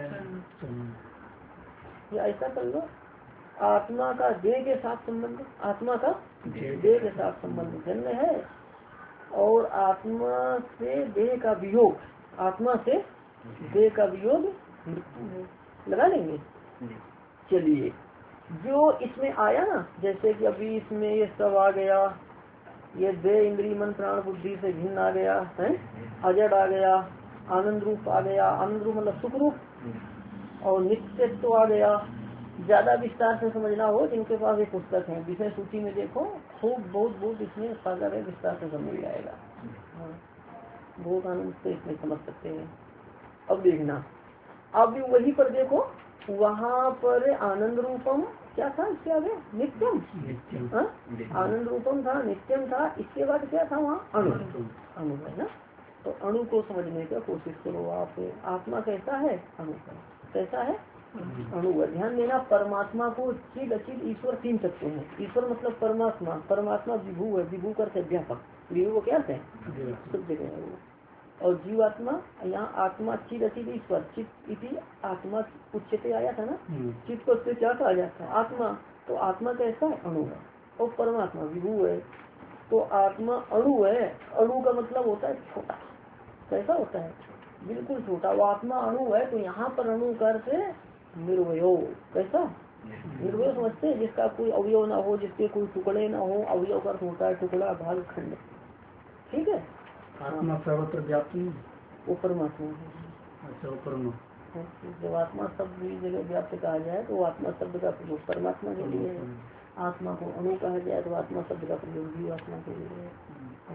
या ऐसा कर लो आत्मा का देह के साथ संबंध, आत्मा का देह के साथ संबंध जन्म है। और आत्मा से देह का वियोग, आत्मा से देह का वियोग मृत्यु है। लगा लेंगे। चलिए, जो इसमें आया ना, जैसे कि अभी इसमें ये सब आ गया, ये देह इंद्रिय मन प्राण बुद्धि से भिन्न आ गया है, अजड़ आ गया, आनंद रूप आ गया, आनंद रूप मतलब सुख रूप, और नित्यत्व तो आ गया। ज्यादा विस्तार से समझना हो जिनके पास ये पुस्तक है, विषय सूची में देखो, खूब बहुत इसमें सागर है, विस्तार से समझ जाएगा। हाँ, बहुत आनंद से इसमें समझ सकते हैं। अब देखना, अब वहीं पर देखो, वहाँ पर आनंद रूपम क्या था? इसके आगे नित्यम, आनंद रूपम था, नित्यम था। इसके बाद क्या था वहाँ? अणु, अणु है ना। तो अणु को समझने का कोशिश करो आप। आत्मा कैसा है? अणु कैसा है? अणु। ध्यान देना, परमात्मा को चिद अचिद ईश्वर तीन तत्व है। ईश्वर मतलब परमात्मा, परमात्मा विभू है, विभू करते व्यापक, विभू को क्या है? सब जगह है वो। और जीवात्मा, यहाँ आत्मा चिद अचिद ईश्वर, चित इति आत्मा उच्चते आया था ना, चित को उससे क्या कहा जाता है? आत्मा। तो आत्मा कैसा है? अणु है। और परमात्मा विभू है। तो आत्मा अणु है। अणु का मतलब होता है छोटा। कैसा होता है? बिल्कुल छोटा। वो आत्मा अणु है। तो यहाँ पर अणु करते निर्वयो। कैसा? निर्वय समझते हैं, जिसका कोई अवयव ना हो, जिसके कोई टुकड़े ना हो। अवयव का होता है टुकड़ा, भाग, खंड। ठीक है। आत्मा सर्वत्र व्याप्त नहीं, वो परमात्मा है। अच्छा, वो परमात्मा। जब आत्मा शब्द जगह व्याप्त कहा जाए तो आत्मा शब्द का प्रयोग परमात्मा के लिए है। आत्मा को अणु कहा जाए तो आत्मा शब्द का प्रयोग भी आत्मा के लिए है।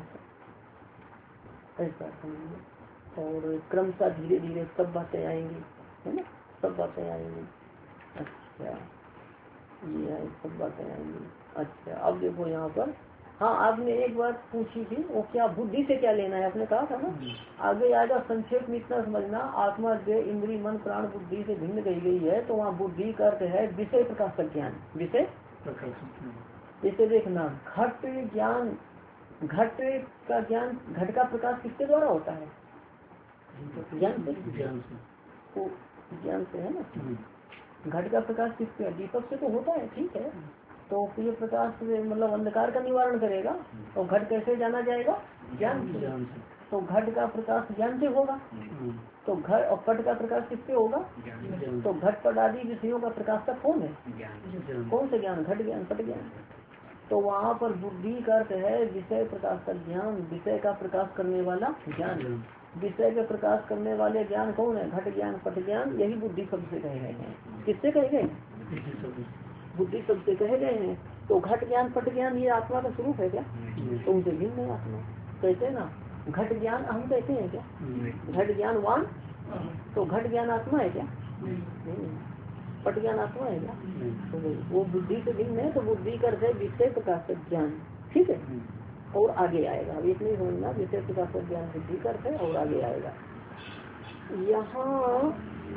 ऐसा समझिए। और क्रमशः धीरे धीरे सब बातें आएंगी, है ना, सब बातें आएंगी। अच्छा, ये है, सब बातें आएंगी। अच्छा, अब देखो यहाँ पर, हाँ, आपने एक बात पूछी थी, वो क्या बुद्धि से क्या लेना है? आपने कहा था ना, आगे आएगा। संक्षेप में इतना समझना, आत्मा देह इंद्रिय मन प्राण बुद्धि से भिन्न गई है। तो वहाँ बुद्धि का अर्थ है विषय प्रकाश का ज्ञान, विषय। जैसे देखना, घट ज्ञान, घट का ज्ञान, घट का प्रकाश किसके द्वारा होता है? ज्ञान से, तो ज्ञान से है ना। घट का प्रकाश किसके? दीपक से तो होता है, ठीक है। तो ये प्रकाश मतलब अंधकार का निवारण करेगा। तो घट कैसे जाना जाएगा? ज्ञान से। तो घट का प्रकाश ज्ञान से होगा। तो घट और पट का प्रकाश किससे होगा? तो घट पट आदि विषयों का प्रकाश का कौन है? कौन से ज्ञान? घट ज्ञान, पट ज्ञान। तो वहाँ पर बुद्धि का अर्थ है विषय प्रकाश का ज्ञान, विषय का प्रकाश करने वाला ज्ञान। विषय का प्रकाश करने वाले ज्ञान कौन है? घट ज्ञान, पट ज्ञान। यही बुद्धि शब्द से कहे गए हैं। किससे कहे गए? बुद्धि शब्द से कहे गए हैं। तो घट ज्ञान पट ज्ञान ये आत्मा का स्वरूप है क्या? तो उनसे भिन्न है आत्मा। कहते हैं ना, घट ज्ञान हम कहते हैं क्या? घट ज्ञान वान। तो घट ज्ञान आत्मा है क्या? नहीं। पट ज्ञान आत्मा है क्या? तो वो बुद्धि से भिन्न है। तो बुद्धि का अर्थ है विषय प्रकाश ज्ञान, ठीक है। और आगे आएगा, अब इतनी समझना, विषय प्रकाश ज्ञान बुद्धि का अर्थ है। और आगे आएगा यहाँ।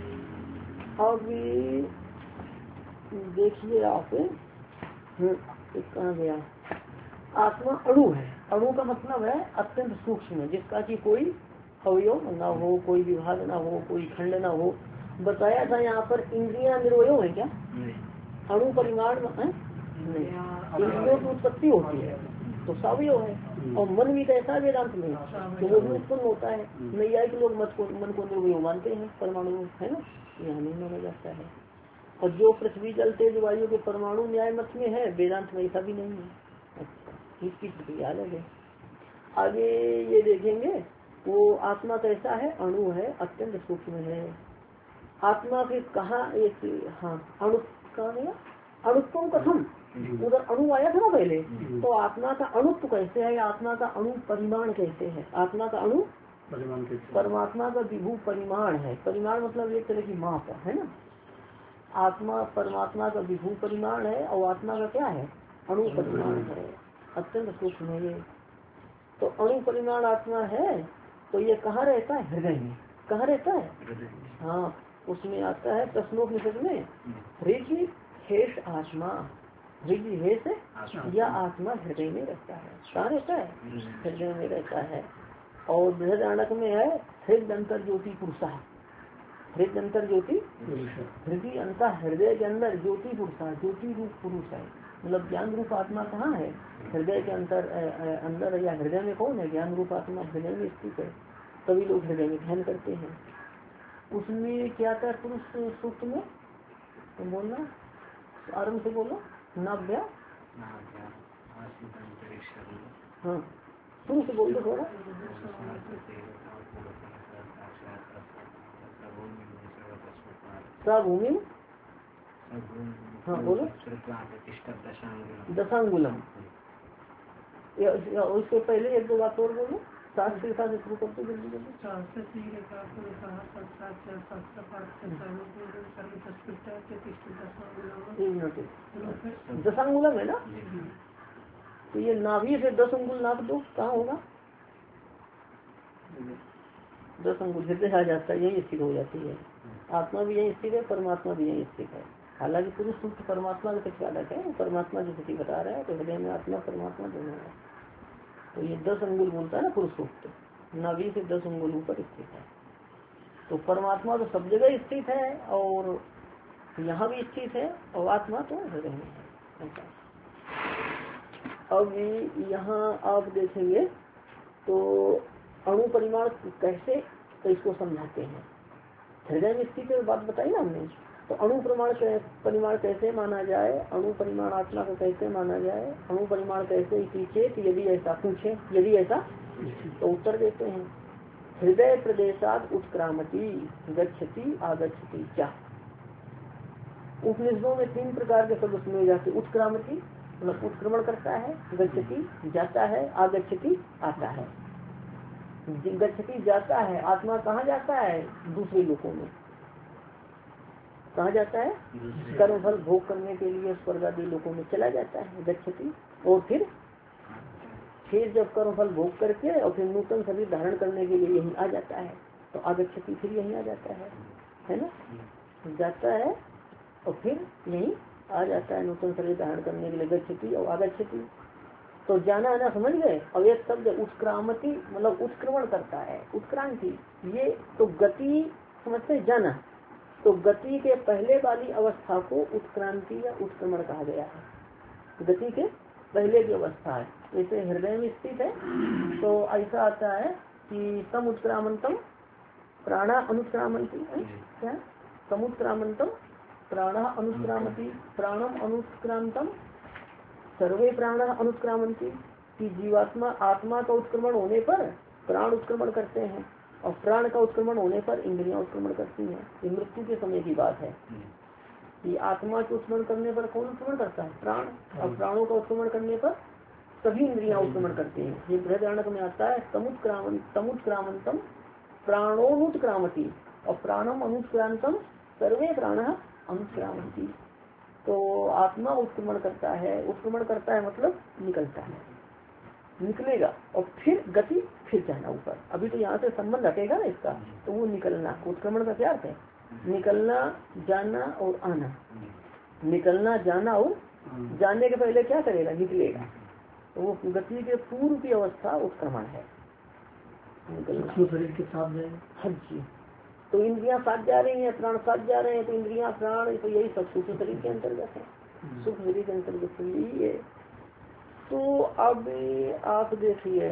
अभी देखिए आप, कहाँ गया? आत्मा अणु है। अणु का मतलब है अत्यंत सूक्ष्म, जिसका कि कोई अवयव ना हो, कोई विभाग ना हो, कोई खंड ना हो। बताया था यहाँ पर इंद्रियां निर्वयो है क्या? अणु परिमाण है नहीं। इंद्रियों की उत्पत्ति होती है तो सवयव है। और मन भी कैसा वेदांत में, तो वो भी उत्पन्न होता है। नैयायिक लोग मन को निर्वयो मानते हैं, परमाणु है ना, यहाँ नहीं माना जाता है। और जो पृथ्वी जल तेज वायु के परमाणु न्याय मत में है, वेदांत में ऐसा भी नहीं है। अच्छा, इसकी प्रक्रिया अलग है। आगे ये देखेंगे वो आत्मा कैसा है, अणु है, अत्यंत सूक्ष्म है। आत्मा के कहा एक, हाँ अणु कहा गया, अणुत्व कथम, उधर अणु आया था ना पहले, तो आत्मा का अणुत्व कैसे है, आत्मा का अणु परिमाण कैसे है। आत्मा का अणु परमात्मा का विभू परिमाण है। परिमाण मतलब एक तरह की माप है ना। आत्मा परमात्मा का विभू परिमाण है और आत्मा का क्या है, अणु परिमाण है, अत्यंत सूक्ष्म है ये। तो अणु परिमाण आत्मा है, तो ये कहाँ रहता है, हृदय में। कहाँ रहता है, हाँ उसमें आता है प्रश्नोपनिषद में, हृदय हेष आत्मा, हृदय हेष या आत्मा हृदय में रहता है। कहाँ रहता है, हृदय में रहता है। और बृहदारण्यक में है हृदय अंतर ज्योति पुरुषा, हृदय अंतर ज्योति, हृदय अंतर हृदय के अंदर ज्योति पुरुषा, ज्योति रूप पुरुष है। मतलब ज्ञान रूप आत्मा कहाँ है, हृदय के अंदर या हृदय में कौन है, ज्ञान रूप आत्मा हृदय में स्थित है। तभी लोग हृदय में ध्यान करते हैं। उसमें क्या था पुरुष सूक्त में, तो बोलना आरंभ से बोलो, नाभ्या, हाँ शुरू से बोल दो थोड़ा। भूमि, हाँ बोलो, दशांगुलम। उसके पहले एक दो बात और बोलो, सात से शुरू करते जल्दी जल्दी। दशांगुलम है ना, तो ये नाभि से 10 अंगुल नाप दो, कहाँ होगा 10 अंगुल, हृदय आ जाता है, यही स्थित हो जाती है। आत्मा भी यही स्थित है, परमात्मा भी यही स्थित है। हालांकि पुरुष सूक्त परमात्मा का प्रतिपादक है, परमात्मा की स्थिति बता रहा है, तो हृदय में आत्मा परमात्मा दोनों है। तो ये 10 अंगुल बोलता है ना पुरुष सूक्त, नाभि से 10 अंगुल ऊपर स्थित है। तो परमात्मा तो सब जगह स्थित है और यहाँ भी स्थित है, और आत्मा तो हृदय में है। अब यहाँ आप देखेंगे तो अणु परिमाण कैसे, तो इसको समझाते हैं। हृदय में स्थित है बात बताई ना हमने, तो अणु परिमाण कैसे माना जाए, अणु परिमाण आत्मा को कैसे माना जाए, अणु परिमाण कैसे पीछे, यदि ऐसा पूछे, यदि ऐसा तो उत्तर देते हैं, हृदय प्रदेशात उत्क्रामती गच्छति आगच्छति क्या। उपनिषदों में 3 प्रकार के शब्द सुने जाते, उत्क्रामती मतलब उत्क्रमण करता है, गच्छति जाता है, आगच्छति आता है। गच्छति जाता है, आत्मा कहाँ जाता है, दूसरे लोकों में। कहाँ जाता है, कर्म फल भोग करने के लिए स्वर्ग आदि लोकों में चला जाता है गच्छति। और फिर जब कर्म फल भोग करके और फिर नूतन शरीर धारण करने के लिए यहीं आ जाता है, तो आगच्छति फिर यहीं आ जाता है ना, जाता है और फिर यहीं आ जाता है नूतन शरीर धारण करने के लिए, गच्छति और आगच्छति। तो जाना है ना, समझ गए। और एक शब्द उत्क्रामति मतलब उत्क्रमण करता है, उत्क्रांति, ये तो गति समझते जाना, तो गति के पहले वाली अवस्था को उत्क्रांति या उत्क्रमण कहा गया है। गति के पहले की अवस्था है, जैसे हृदय में स्थित है तो ऐसा आता है कि तम उत्क्रामंतम प्राणा अनुत्क्रामंती, क्या समुत्क्रामंतम प्राणा अनुत्क्रामती, प्राणम अनुत्क्रांतम सर्वे प्राण अनुत्क्रामंती, कि जीवात्मा आत्मा का उत्क्रमण होने पर प्राण उत्क्रमण करते हैं और प्राण का उत्क्रमण होने पर इंद्रियां उत्क्रमण करती हैं। ये मृत्यु के समय की बात है कि आत्मा के उत्क्रमण करने पर कौन उत्क्रमण करता है, प्राण, और प्राणों का उत्क्रमण करने पर सभी इंद्रियां उत्क्रमण करती हैं। ये बृहदारण्यक में आता है तमुत्क्रामंतम प्राणोनुत्क्रामती और प्राणम अनुत्क्रांतम सर्वे प्राण अनुत्क्रामंती। तो आत्मा उत्क्रमण करता है, उत्क्रमण करता है मतलब निकलता है, निकलेगा और फिर गति फिर जाना ऊपर। अभी तो यहाँ से संबंध हटेगा ना इसका, तो वो निकलना, उत्क्रमण का क्या अर्थ है, निकलना, जाना और आना। निकलना, जाना और जाने के पहले क्या करेगा, निकलेगा। तो वो गति के पूर्व की अवस्था उत्क्रमण है, निकलना शरीर के साथ जाएगा। हाँ जी, तो इंद्रियां साथ जा रही हैं, प्राण साथ जा रहे हैं, तो इंद्रियां प्राण तो यही सब सूक्ष्म शरीर के अंतर्गत है, सूक्ष्म शरीर के अंतर्गत यही है। तो अब आप देखिए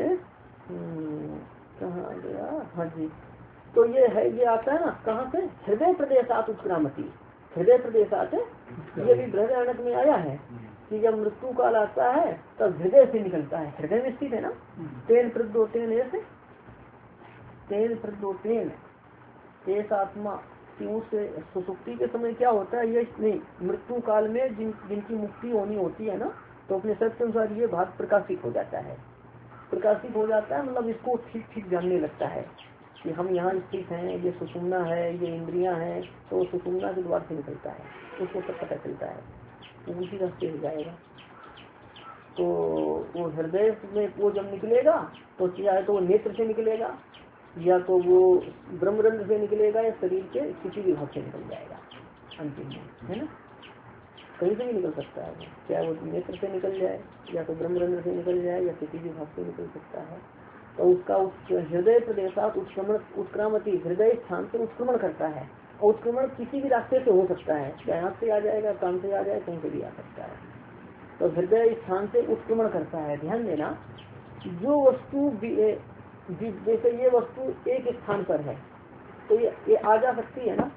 कहाँ गया, हाँ जी, तो ये है, ये आता है ना कहाँ से, हृदय प्रदेशात उत्क्रामती। हृदय प्रदेशात ये भी बृहदारण्यक में आया है कि जब मृत्यु काल आता है तब हृदय से निकलता है, हृदय में स्थित है ना। तेन प्रद्योतेन ऐसे तेन प्रद्योतेन एक आत्मा कि उस सुसुप्ति के समय क्या होता है, ये नहीं मृत्यु काल में जिनकी मुक्ति होनी होती है ना, तो अपने सत्य अनुसार ये भाग प्रकाशित हो जाता है। प्रकाशित हो जाता है मतलब इसको ठीक ठीक जानने लगता है कि हम यहाँ स्थित हैं, ये सुषुम्ना है, ये इंद्रियां हैं, तो सुषुम्ना के द्वार से निकलता है, उसको सब पता चलता है, वो उसी रास्ते हो जाएगा। तो वो हृदय में वो जब निकलेगा तो चाहे तो वो नेत्र से निकलेगा, या तो वो ब्रह्मरंध्र से निकलेगा, या शरीर के किसी भी भाग से निकल जाएगा अंतिम में, है ना। कहीं से भी निकल सकता है वो, चाहे वो नेत्र से निकल जाए, या तो ब्रह्मरंध्र से निकल जाए, या किसी भी भाग से निकल सकता है। तो उसका हृदय प्रदेशात उत्क्रमति, हृदय स्थान से उत्क्रमण करता है, और उत्क्रमण किसी भी रास्ते से हो सकता है, चाहे हाथ से आ जाएगा, कान से आ जाए, कहीं से भी आ सकता है। तो हृदय स्थान से उत्क्रमण करता है। ध्यान देना, जो वस्तु जैसे ये वस्तु एक स्थान पर है तो ये आ जा सकती है ना,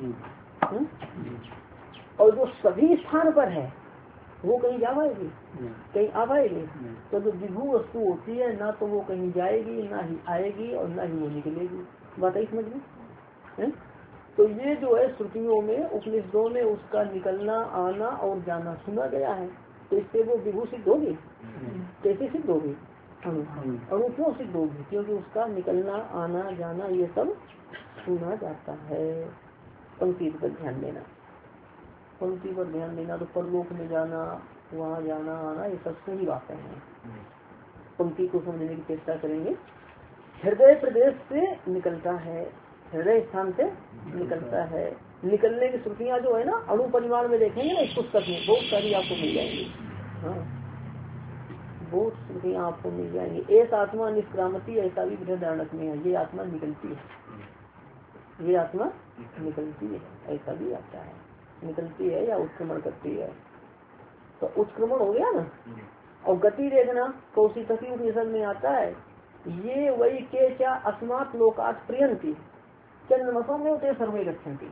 और जो सभी स्थान पर है वो कहीं जा पाएगी, कहीं आ पाएगी। तो जो विभू वस्तु होती है ना, तो वो कहीं जाएगी, ना ही आएगी, और ना ही वो निकलेगी। बात आई समझ में? तो ये जो है श्रुतियों में, उपनिषदों में उसका निकलना, आना और जाना सुना गया है। तो इससे वो विभू सिद्ध होगी। कैसे सिद्ध होगी? अणु क्यों सिद्ध होगी? क्योंकि उसका निकलना, आना, जाना ये सब सुना जाता है। पंक्ति पर ध्यान देना, पंक्ति पर ध्यान देना। तो परलोक में जाना, वहाँ जाना, आना, ये सब सही बातें हैं। पंक्ति को समझने की चेष्टा करेंगे। हृदय प्रदेश से निकलता है, हृदय स्थान से निकलता है। निकलने की श्रुतियाँ जो है ना, अणु परिमाण में देखेंगे ना इस पुस्तक में, बहुत सारी आपको मिल जाएंगी। हाँ, बहुत श्रुतियाँ आपको मिल जाएंगी। एक आत्मा निष्क्रामती, ऐसा भी बृहदारण्यक में है, ये आत्मा निकलती है, ये आत्मा निकलती है, ऐसा भी आता है। निकलती है या उत्क्रमण करती है। तो उत्क्रमण हो गया ना। और गति देखना, कौशिकी उपनिषद में आता है, ये वही के क्या अस्मात् लोकात् प्रियंति चंद्रमसों में उते सर्वे गच्छन्ति।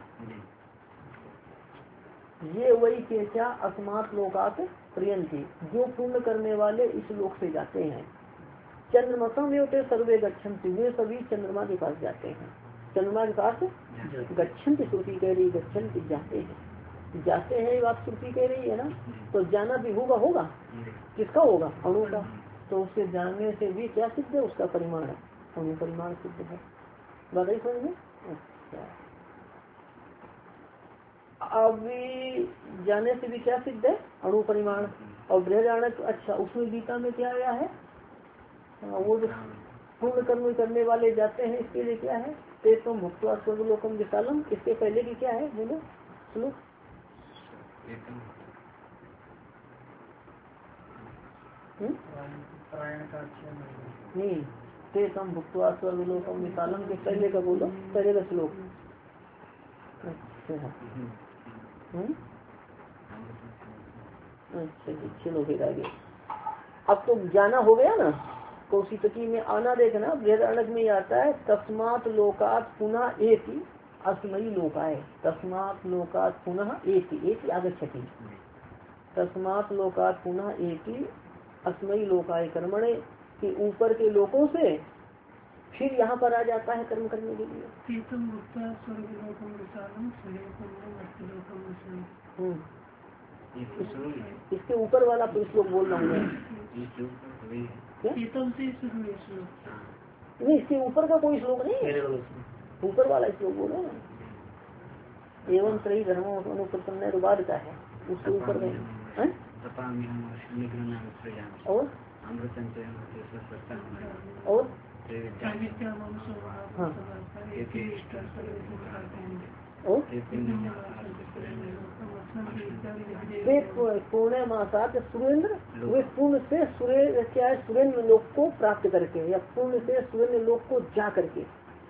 ये वही के क्या अस्मात् लोकात् प्रियंति, जो पूर्ण करने वाले इस लोक से जाते हैं। चंद्रमसों में उते सर्वे गच्छन्ति, वे सभी चंद्रमा के पास जाते हैं। चंद्रमा के पास गच्छन्ति, श्रुति कह रही गच्छन्ति, जाते हैं, जाते हैं, ये बात श्रुति कह रही है ना। तो जाना भी होगा, किसका होगा? अणु का। तो उसके जानने से भी क्या सिद्ध है? उसका परिमाण, अणु परिमाण सिद्ध है। बताइए समझ में। अच्छा, अभी जाने से भी क्या सिद्ध है? अणु परिमाण। और बृहदारण्यक, अच्छा उसमें गीता में क्या आया है? वो जो पूर्ण कर्म करने वाले जाते हैं, इसके लिए क्या है? तेतम भुक्त्वा स्वर्गलोकम विशालम। इसके पहले की क्या है? बोलो श्लोक। नहीं, तेतम भुक्त्वा स्वर्गलोकम विशालम के पहले का बोलो, पहले का श्लोक। अच्छा, अच्छा चलो फिर आगे। अब तो जाना हो गया ना। कौशिकी में आना देखना, बृहदारण्यक में आता है, तस्मात् लोकात् पुनः एति अस्मयी लोकाय। तस्मात् लोकात् पुनः एति आगच्छति। तस्मात् लोकात् पुनः एति अस्मयी लोकाय कर्मणे, कि ऊपर के लोकों से फिर यहाँ पर आ जाता है कर्म करने के लिए। इसके ऊपर वाला तो श्लोक बोल रहा हूँ मैं। नहीं, इसके ऊपर का कोई श्लोक नहीं, ऊपर वाला श्लोक बोलो ना। एवं त्रयी धर्मों अनुप्रपन्न रुबाद का है, उसके ऊपर में। और पूर्ण मासात सुरेंद्र, वे पूर्ण से सूर्य क्या है? सुरेंद्र लोक को प्राप्त करके, या पूर्ण से सुरेंद्र लोक को जा करके।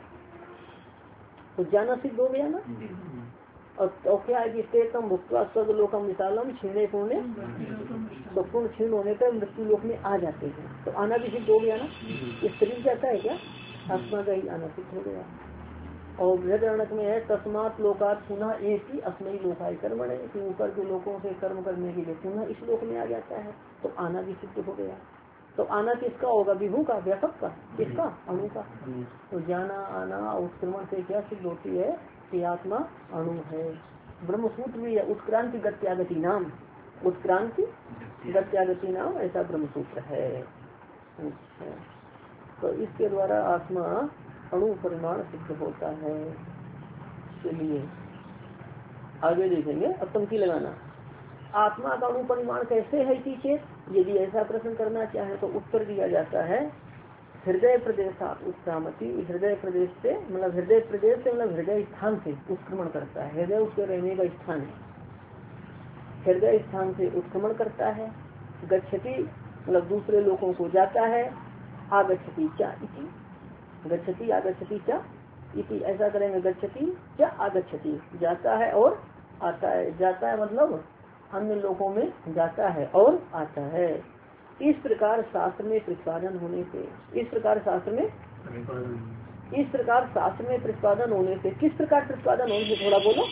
तो जाना सिद्ध हो गया ना। और क्या है कि तेतम भुक्त्वा स्वर्गलोकम विशालम क्षीणे पूर्णे, तो पूर्ण क्षीण होने पर मृत्यु लोक में आ जाते हैं। तो आना भी सिद्ध हो गया ना। ये शरीर जाता है क्या? आत्मा का ही आना सिद्ध हो गया। और बृहदारण्यक में है तस्मात् लोकात् पुनः एक ही अस्मयी लोकाय कर्म है कि ऊपर के लोगों से कर्म करने के लिए पुनः इस लोक में आ जाता है, तो आना भी सिद्ध हो गया। तो आना किसका होगा? विभू का, व्यापक का, किसका? अणु का। तो जाना आना उत्क्रमण से क्या सिद्ध होती है कि आत्मा अणु है। ब्रह्मसूत्र भी है, उत्क्रांति गत्यागति नाम, उत्क्रांति गत्यागति नाम ऐसा ब्रह्मसूत्र है। अच्छा, तो इसके द्वारा आत्मा अणु परिमाण सिद्ध होता है। चलिए आगे देखेंगे। अब पंक्ति लगाना, आत्मा का अणु परिमाण कैसे है इसी चेत, यदि ऐसा प्रश्न करना चाहे तो उत्तर दिया जाता है हृदय प्रदेशात उत्क्रामति, हृदय प्रदेश से मतलब हृदय प्रदेश से मतलब हृदय स्थान से उत्क्रमण करता है। हृदय उसके रहने का स्थान है, हृदय स्थान से उत्क्रमण करता है। गच्छति मतलब दूसरे लोगों को जाता है। आगच्छति चा इति, गच्छति आगच्छति चा इति, ऐसा करेंगे। गच्छति चा आगच्छति, जाता है और आता है। जाता है मतलब अन्य लोगों में जाता है और आता है। इस प्रकार शास्त्र में प्रतिपादन होने से, इस प्रकार शास्त्र में, इस प्रकार शास्त्र में प्रतिपादन होने से, किस प्रकार प्रतिपादन होने से थोड़ा बोलो।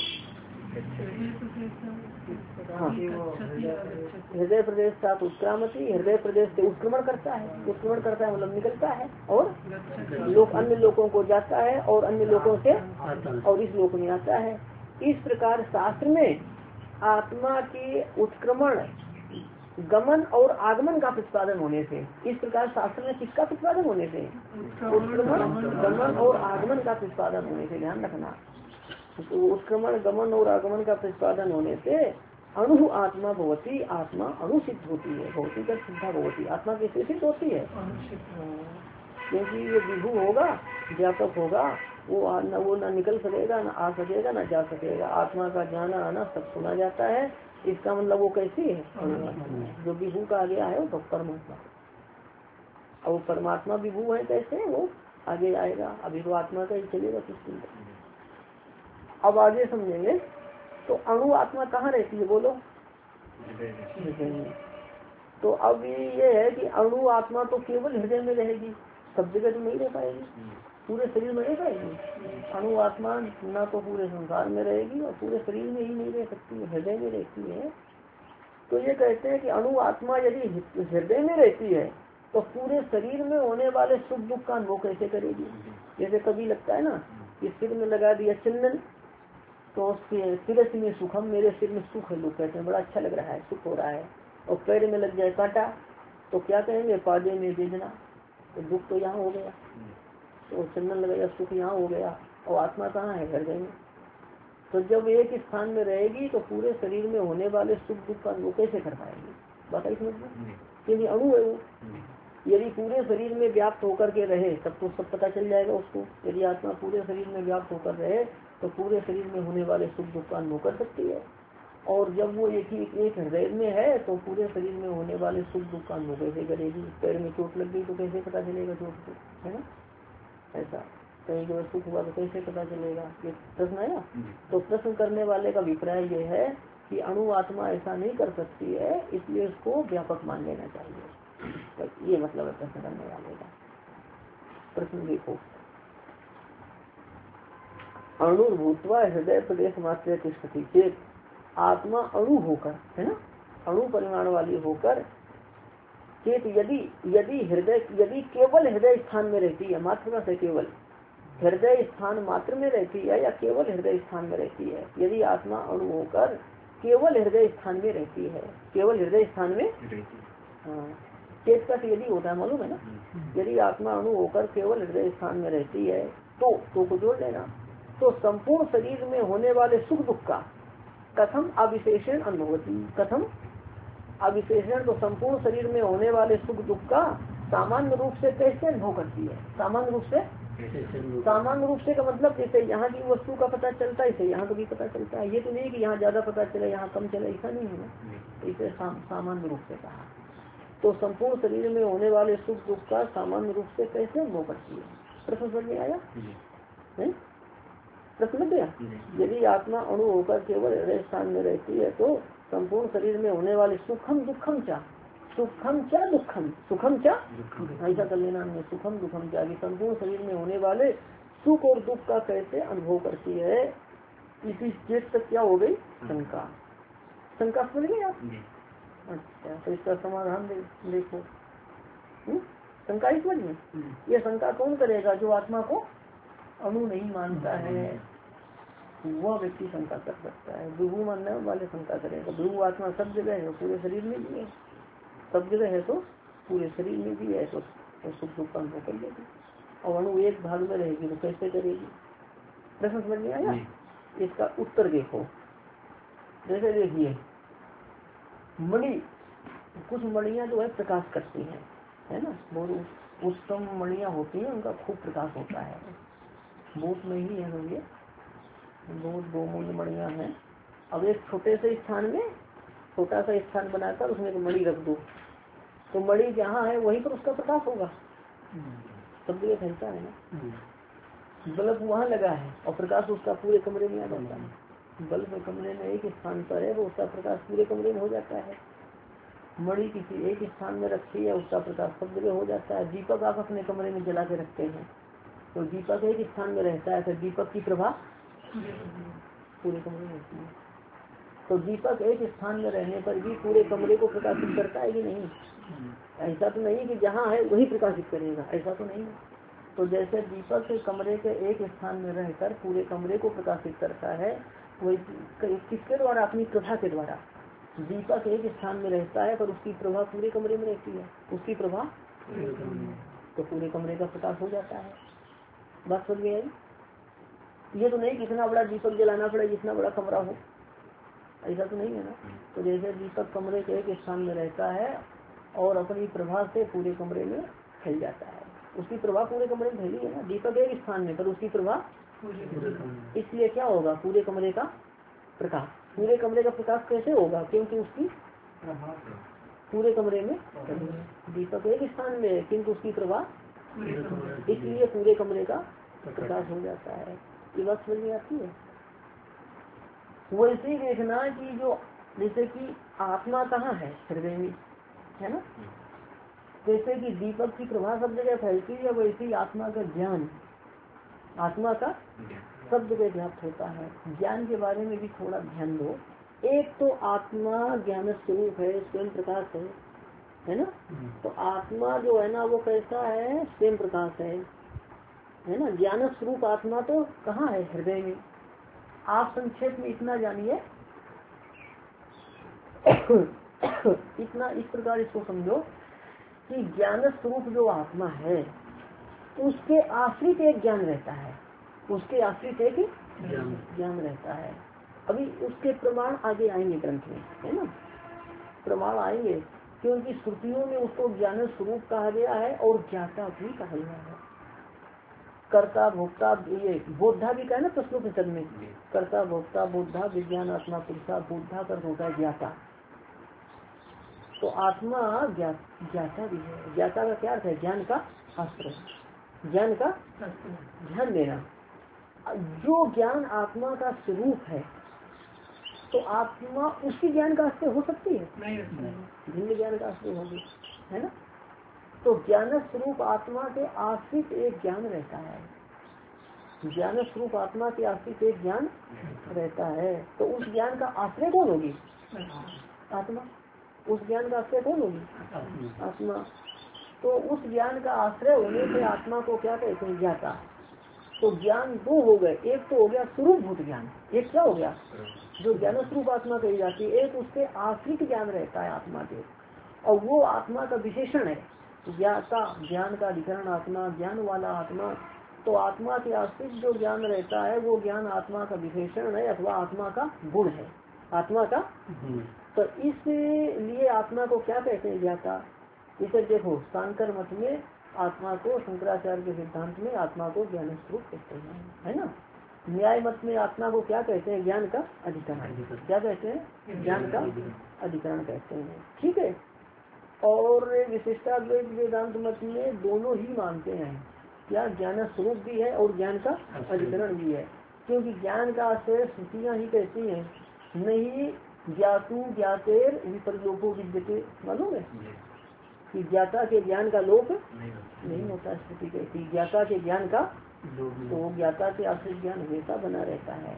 हाँ, हृदय प्रदेश साथ उत्क्रामति, हृदय प्रदेश से उत्क्रमण करता है। उत्क्रमण करता है मतलब निकलता है और लोग अन्य लोगों को जाता है और अन्य लोगों से और इस लोक में आता है। इस प्रकार शास्त्र में आत्मा के उत्क्रमण गमन और आगमन का प्रतिपादन होने से, इस प्रकार शास्त्र में किसका प्रतिपादन होने से? उत्क्रमण गमन और आगमन का प्रतिपादन होने से, ध्यान रखना। तो उत्क्रमण गमन और आगमन का प्रतिपादन होने से अणु आत्मा भवती, आत्मा अणु सिद्ध होती है। भौतिक सिद्धा भवती, आत्मा कैसे सिद्ध होती है? क्योंकि ये विभू होगा, व्यापक होगा, वो न निकल सकेगा, न आ सकेगा, न जा सकेगा। आत्मा का जाना आना सब सुना जाता है। इसका मतलब वो कैसी है? जो विभू का आगे आया वो परमात्मा। और परमात्मा विभू है, कैसे वो आगे आएगा। अभी तो आत्मा का ही चलेगा कुछ दिन। अब आगे समझेंगे। तो अणु आत्मा कहाँ रहती है बोलो? तो अब ये है कि अणु आत्मा तो केवल हृदय में रहेगी, सब जगह तो नहीं रह पाएगी, पूरे शरीर में रह पाएगी। अणु आत्मा ना तो पूरे संसार में रहेगी और पूरे शरीर में ही नहीं रह सकती, हृदय में रहती है। तो ये कहते हैं कि अणु आत्मा यदि हृदय में रहती है तो पूरे शरीर में होने वाले सुख दुख का अनुभव कैसे करेगी। जैसे कभी लगता है ना कि सिर में लगा दिया चंदन तो उसके सिर में सुखम, मेरे सिर में सुख है, लोग कहते हैं बड़ा अच्छा लग रहा है, सुख हो रहा है। और पैर में लग जाए कांटा तो क्या कहेंगे? पादे में वेदना, तो दुख तो यहाँ हो गया। तो चंदन लगाया, सुख यहाँ हो गया। और आत्मा कहाँ है? हृदय में। तो जब एक स्थान में रहेगी तो पूरे शरीर में होने वाले सुख दुख का अनुभव कैसे कर पाएगी? बात आई समझ में? क्योंकि अणु है वो। यदि पूरे शरीर में व्याप्त होकर के रहे तब तो सब पता चल जाएगा उसको। यदि आत्मा पूरे शरीर में व्याप्त होकर रहे तो पूरे शरीर में होने वाले सुख दुख का अनुभव कर सकती है। और जब वो एक हृदय में है तो पूरे शरीर में होने वाले सुख दुख का अनुभव कैसे करेगी? पैर में चोट लग गई तो कैसे पता चलेगा चोट को, है ना? ऐसा कहीं जो सुख हुआ तो कैसे पता चलेगा? ये प्रश्न आया। तो प्रश्न करने वाले का अभिप्राय ये है कि अणु आत्मा ऐसा नहीं कर सकती है, इसलिए उसको व्यापक मान लेना चाहिए। तो ये मतलब है प्रश्न करने वाले का। प्रश्न देखो, अणुर्भूतवा हृदय प्रदेश मात्र तिष्ठति चेत, आत्मा अणु होकर, है ना, अणु परिमाण वाली होकर, चेत यदि हृदय, यदि केवल हृदय स्थान में रहती है, मात्र से केवल हृदय स्थान मात्र में रहती है या केवल हृदय स्थान में रहती है। यदि आत्मा अणु होकर केवल हृदय स्थान में रहती है, केवल हृदय स्थान में, हाँ, चेत का यदि होता है मालूम है ना। यदि आत्मा अणु होकर केवल हृदय स्थान में रहती है तो को जोड़ लेना, तो संपूर्ण शरीर में होने वाले सुख दुख का कथम अविशेषण अनुभवती, कथम अविशेषण, तो संपूर्ण शरीर में होने वाले सुख दुख का सामान्य रूप से कैसे अनुभव करती है? सामान्य रूप से, सामान्य रूप से का मतलब जैसे यहाँ की वस्तु का पता चलता है, इसे यहाँ का भी पता चलता है। ये तो नहीं कि यहाँ ज्यादा पता चले यहाँ कम चले, ऐसा नहीं है ना। इसे सामान्य रूप से कहा। तो संपूर्ण शरीर में होने वाले सुख दुख का सामान्य रूप से कैसे अनुभव करती है? प्रश्न समझ में आया? प्रश्न क्या? यदि आत्मा अणु होकर केवल हृदय स्थान में रहती है तो संपूर्ण शरीर में होने वाले सुखम दुखम चा, सुखम चा दुखम, सुखम चा, ऐसा कर लेना हमने, सुखम दुखम चा, कि संपूर्ण शरीर में होने वाले सुख और दुख का कैसे अनुभव करती है, इसी चेत तक क्या हो गई शंका। शंका समझ गए आप? अच्छा, तो इसका समाधान देखो। शंका ही समझ में, ये शंका कौन करेगा? जो आत्मा को अणु नहीं मानता है वह व्यक्ति शंका कर सकता है। विभू मानने वाले शंका करेगा। विभू आत्मा सब जगह है, पूरे शरीर में भी है, सब जगह है तो पूरे शरीर में भी है, तो सुख दुख का अनुभव कर लेगी। और अणु एक भाग में रहेगी तो कैसे करेगी? प्रश्न समझ में आया? इसका उत्तर देखो। जैसे देखिए मणि, कुछ मणियां जो है प्रकाश करती हैं, है ना, बहुत उत्तम मणियां होती हैं, उनका खूब प्रकाश होता है। बहुत में ही है ये, बहुत बहुमूल्य मणियां हैं। अब एक छोटे से स्थान में छोटा सा स्थान बनाकर उसमें एक मणि रख दो, तो मणि जहाँ है वहीं पर उसका प्रकाश होगा, सब जगह फैलता है ना। बल्ब वहाँ लगा है और प्रकाश उसका पूरे कमरे में आ जाता है। बल्ब कमरे में एक स्थान पर है, वो उसका प्रकाश पूरे कमरे में हो जाता है। मणि किसी एक स्थान में रखी है, उसका प्रकाश सब जगह हो जाता है। दीपक आप अपने कमरे में जला के रखते हैं, तो दीपक एक स्थान में रहता है, तो दीपक की प्रभा पूरे कमरे में होती है। तो दीपक एक स्थान में रहने पर भी पूरे कमरे को प्रकाशित करता है कि नहीं? ऐसा तो नहीं कि जहाँ है वही प्रकाशित करेगा, ऐसा तो नहीं है। तो जैसे दीपक कमरे के एक स्थान में रहकर पूरे कमरे को प्रकाशित करता है, वही किसके द्वारा? अपनी प्रभा के द्वारा। दीपक एक स्थान में रहता है पर उसकी प्रभा पूरे कमरे में रहती है, उसकी प्रभा तो पूरे कमरे का प्रकाश हो जाता है। बात समझ गई? ये तो नहीं कितना बड़ा दीपक जलाना पड़े जितना बड़ा कमरा हो, ऐसा तो नहीं है ना। तो जैसे दीपक कमरे के एक स्थान में रहता है और अपनी प्रभा से पूरे कमरे में फैल जाता है, उसकी प्रभा पूरे कमरे में फैली है ना। दीपक एक स्थान में पर उसकी प्रभा, इसलिए क्या होगा? पूरे कमरे का प्रकाश। पूरे कमरे का प्रकाश कैसे होगा? क्योंकि उसकी पूरे कमरे में, दीपक एक स्थान में किंतु उसकी प्रभा, इसलिए पूरे कमरे का प्रकाश हो जाता है। ये बात समझ में आती है? वैसे ही देखना कि जो जैसे कि आत्मा कहाँ है? हृदय में है ना। जैसे कि दीपक की प्रभा सब जगह फैलती है, वैसे ही आत्मा का ज्ञान, आत्मा का सब जगह व्याप्त होता है। ज्ञान के बारे में भी थोड़ा ध्यान दो। एक तो आत्मा ज्ञान स्वरूप है, स्वयं प्रकाश है ना। तो आत्मा जो है ना वो कैसा है? स्वयं प्रकाश है ना। ज्ञान स्वरूप आत्मा तो कहाँ है? हृदय में। आप संक्षेप में इतना जानिए, इतना इस प्रकार इसको समझो कि ज्ञान स्वरूप जो आत्मा है उसके आश्रित एक ज्ञान रहता है, उसके आश्रित एक ज्ञान रहता है। अभी उसके प्रमाण आगे आएंगे ग्रंथ में, है ना, प्रमाण आएंगे, क्योंकि श्रुतियों में उसको ज्ञान स्वरूप कहा गया है और ज्ञाता भी कहा गया है। कर्ता भोक्ता, ये बोधा भी कहा है ना प्रश्नोपनिषद में, कर्ता भोक्ता बोधा विज्ञान आत्मा पुरुषा, बोधा कर होता है ज्ञाता। तो आत्मा ज्ञाता भी है। ज्ञाता का क्या अर्थ है? ज्ञान का आश्रय, ज्ञान का ध्यान देना। जो ज्ञान आत्मा का स्वरूप है तो आत्मा उसी ज्ञान का आश्रय हो सकती है? भिन्न ज्ञान का आश्रय होगी, है ना। तो ज्ञान स्वरूप आत्मा के आश्रित एक ज्ञान रहता है, ज्ञान स्वरूप आत्मा के आश्रित एक ज्ञान रहता है। तो उस ज्ञान का आश्रय कौन होगी? आत्मा। उस ज्ञान का आश्रय कौन होगी? आत्मा। तो उस ज्ञान का आश्रय होने से आत्मा को क्या कहते हैं? ज्ञाता। तो ज्ञान दो हो गए, एक तो हो गया स्वरूप भूत ज्ञान, एक क्या हो गया? जो ज्ञान स्वरूप आत्मा कही जाती है, एक उसके आश्रित ज्ञान रहता है आत्मा के, और वो आत्मा का विशेषण है ज्ञाता। ज्ञान का अधिकरण आत्मा, ज्ञान वाला आत्मा। तो आत्मा के आश्रित जो ज्ञान रहता है वो ज्ञान आत्मा का विशेषण है अथवा आत्मा का गुण है, आत्मा का। तो इसलिए आत्मा को क्या कहते हैं? ज्ञाता। इसे देखो शांकर मत में आत्मा को, शंकराचार्य के सिद्धांत में आत्मा को ज्ञान स्वरूप कहते हैं, है ना। न्याय मत में आत्मा को क्या कहते हैं? ज्ञान का अधिकरण। क्या कहते हैं? ज्ञान का अधिकरण कहते हैं, ठीक है। और विशिष्टाद्वैत वेदांत मत में दोनों ही मानते हैं, क्या ज्ञान स्वरूप भी है और ज्ञान का अधिकरण भी है। क्योंकि ज्ञान का आश्रय श्रुतियाँ ही कहती हैं, नहीं ज्ञातु ज्ञातेर विपर्लोको विद्यते, मालूम है कि ज्ञाता के ज्ञान का लोप नहीं होता। स्थिति कहती ज्ञाता के ज्ञान का तो ज्ञाता से आश्रित ज्ञान हमेशा बना रहता है।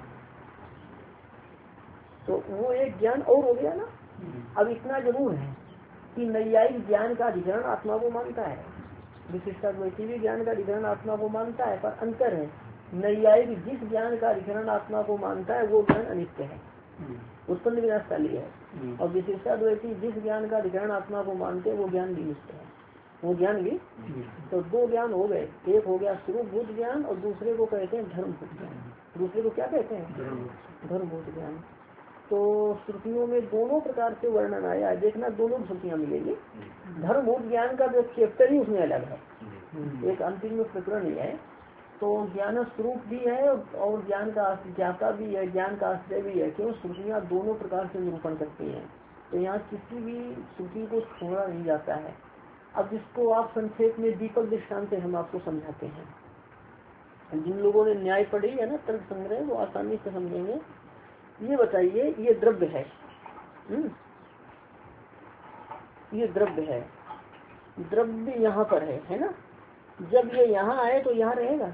तो वो एक ज्ञान और हो गया ना। अब इतना जरूर है कि नैयायिक ज्ञान का अधिकरण आत्मा को मानता है, विशिष्टाद्वैती भी ज्ञान का अधिकरण आत्मा को मानता है, पर अंतर है। नैयायिक जिस ज्ञान का अधिकरण आत्मा को मानता है वो ज्ञान अनित्य है, उत्पन्न विनाशकाली है, और विशिष्टाद्वैती जिस ज्ञान का अधिकरण आत्मा को मानते हैं वो ज्ञान भी नित्य है, वो ज्ञान भी। तो दो ज्ञान हो गए, एक हो गया स्वरूपभूत ज्ञान और दूसरे को कहते हैं धर्मभूत ज्ञान। दूसरे को क्या कहते हैं? धर्मभूत ज्ञान। तो श्रुतियों में दोनों प्रकार से वर्णन आया है, देखना दोनों श्रुतियाँ मिलेगी। धर्मभूत ज्ञान का जो चैप्टर ही उसमें अलग है, एक अंतिम में प्रकरण ही है। तो ज्ञान स्वरूप भी है और ज्ञान का ज्ञाता भी है, ज्ञान का आश्रय भी है। क्यों? श्रुतियाँ दोनों प्रकार से निरूपण करती हैं, तो यहाँ किसी भी श्रुति को छोड़ा नहीं जाता है। अब जिसको आप संक्षेप में दीपक दृष्टांत हम आपको समझाते हैं। जिन लोगों ने न्याय पढ़ी है ना, तर्क संग्रह, वो आसानी से समझेंगे। ये बताइए, ये द्रव्य है, ये द्रव्य है, द्रव्य यहाँ पर है ना। जब ये यहाँ आए तो यहाँ रहेगा,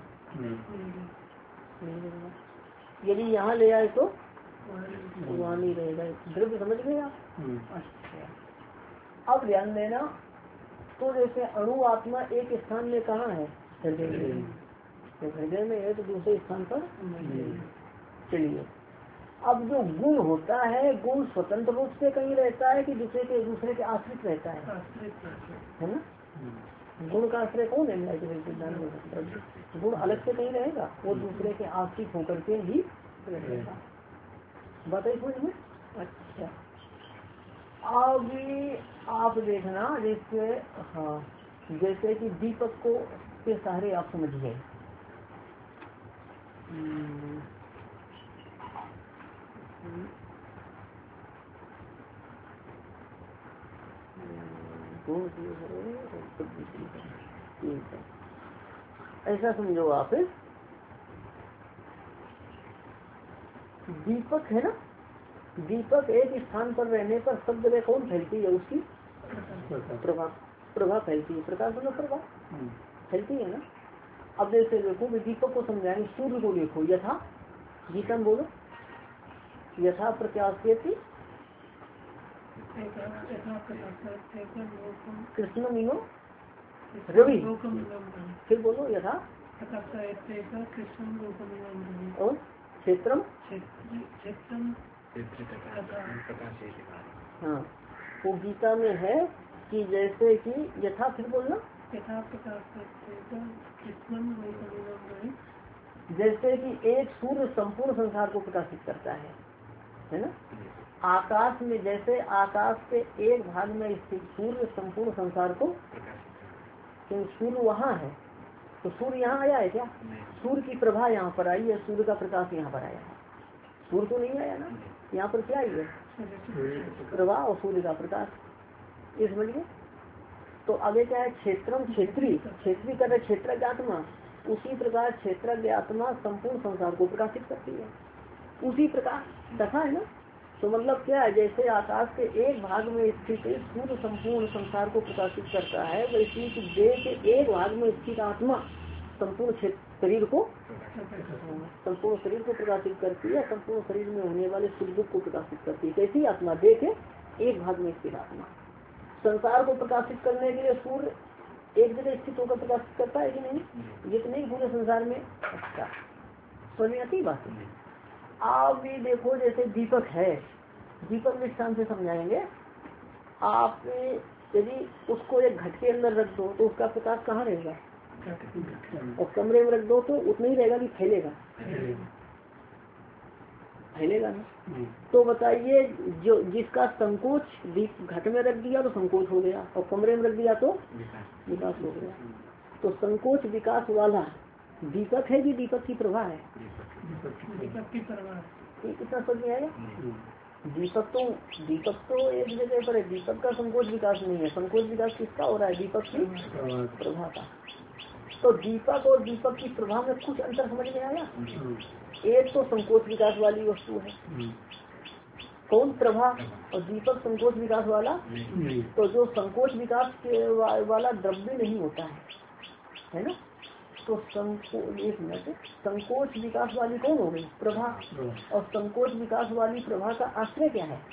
यदि यहाँ ले आए तो वहाँ नहीं रहेगा। द्रव्य समझ गए आप? अच्छा, अब ध्यान देना। तो जैसे अणु आत्मा एक स्थान में कहाँ है? हृदय में। तो हृदय में है तो दूसरे स्थान पर। चलिए, अब जो गुण होता है, गुण स्वतंत्र रूप से कहीं रहता है कि दूसरे के आश्रित रहता है ना। गुण का आश्रय कौन है? गुण अलग से कहीं रहेगा, वो दूसरे के आश्रित होकर के ही रहेगा। बताइए समझ में? अच्छा, अभी आप देखना, जैसे हाँ, जैसे कि दीपक को के सहारे आप समझिए। ऐसा समझो आप, दीपक है ना, दीपक एक स्थान पर रहने पर सब जगह कौन फैलती है? उसकी प्रभा फैलती है। प्रकाश मतलब प्रभा फैलती है ना। अब जैसे देखो, दीपक को समझाएंगे, सूर्य को देखो, यथा गीता में बोलो, यथा प्रकाशयति कृष्ण मीनो रवि। फिर बोलो, यथा और क्षेत्रम। हाँ, वो गीता में है कि जैसे कि यथा, फिर बोलना, जैसे कि एक सूर्य संपूर्ण संसार को प्रकाशित करता है ना। आकाश में, जैसे आकाश के एक भाग में स्थित सूर्य संपूर्ण संसार को, तो सूर्य वहाँ है तो सूर्य यहाँ आया है क्या? सूर्य की प्रभा यहाँ पर आई है, सूर्य का प्रकाश यहाँ पर आया है। सूर्य तो नहीं आया ना, यहाँ पर क्या आई है? प्रभा और सूर्य का प्रकाश। ये समझ गए? तो आगे क्या है? क्षेत्रम, क्षेत्री, क्षेत्री कर रहे क्षेत्र आत्मा। उसी प्रकार क्षेत्र आत्मा संपूर्ण संसार को प्रकाशित करती है। उसी प्रकार तथा है ना। तो मतलब क्या है? जैसे आकाश के एक भाग में स्थित सूर्य संपूर्ण संसार को प्रकाशित करता है, वैसे ही देह के एक भाग में स्थित आत्मा संपूर्ण शरीर को प्रकाशित करती है, संपूर्ण शरीर में होने वाले सुख दुख को प्रकाशित करती है। कैसी आत्मा? देह के एक भाग में स्थित आत्मा। संसार को प्रकाशित करने के लिए सूर्य एक जगह स्थित होकर प्रकाशित करता है कि नहीं? जितने पूरे संसार में। अच्छा, समझ में आती बात है। आप भी देखो, जैसे दीपक है, दीपक दृष्टांत से समझाएंगे। आप यदि उसको एक घट के अंदर रख दो तो उसका प्रकाश कहाँ रहेगा? और कमरे में रख दो तो उतना ही रहेगा कि फैलेगा? फैलेगा ना। तो बताइए, जो जिसका संकोच घट में रख दिया तो संकोच हो गया, और कमरे में रख दिया तो विकास हो गया। तो संकोच विकास वाला दीपक है कि दीपक की प्रभा है? दीपक की प्रभा। इतना समझ में आएगा? दीपक तो एक जगह पर है, दीपक का संकोच विकास नहीं है। संकोच विकास किसका हो रहा है? दीपक की प्रभा का। तो दीपक और दीपक की प्रभा में कुछ अंतर समझ में आया? एक तो संकोच विकास वाली वस्तु है, कौन? प्रभा। और दीपक संकोच विकास वाला। तो जो संकोच विकास वाला द्रव्य नहीं होता है ना, तो एक मिनट, संकोच विकास वाली कौन हो गई? प्रभा। और संकोच विकास वाली प्रभा का आश्रय क्या है?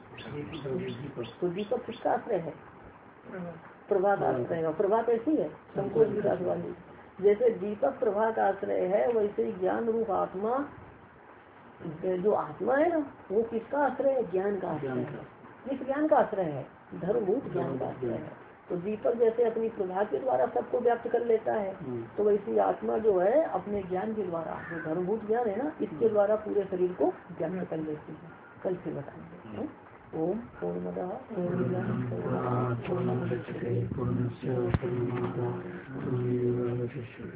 तो दीपक किसका आश्रय है? प्रभा का आश्रय है। प्रभा कैसी है? संकोच विकास वाली। जैसे दीपक प्रभा का आश्रय है, वैसे ज्ञान रूप आत्मा, जो आत्मा है ना, वो किसका आश्रय है? ज्ञान का आश्रय है। किस ज्ञान का आश्रय है? धर्मभूत ज्ञान का आश्रय है। तो दीपक जैसे अपनी प्रभा के द्वारा सबको व्याप्त कर लेता है, तो वैसी आत्मा जो है अपने ज्ञान के द्वारा, जो धर्मभूत ज्ञान है ना, इसके द्वारा पूरे शरीर को व्याप्त कर लेती है। कल फिर बताएंगे। ओम पूर्णमदः पूर्णमिदं पूर्णात् पूर्णमुदच्यते पूर्णस्य पूर्णमादाय पूर्णमेवावशिष्यते।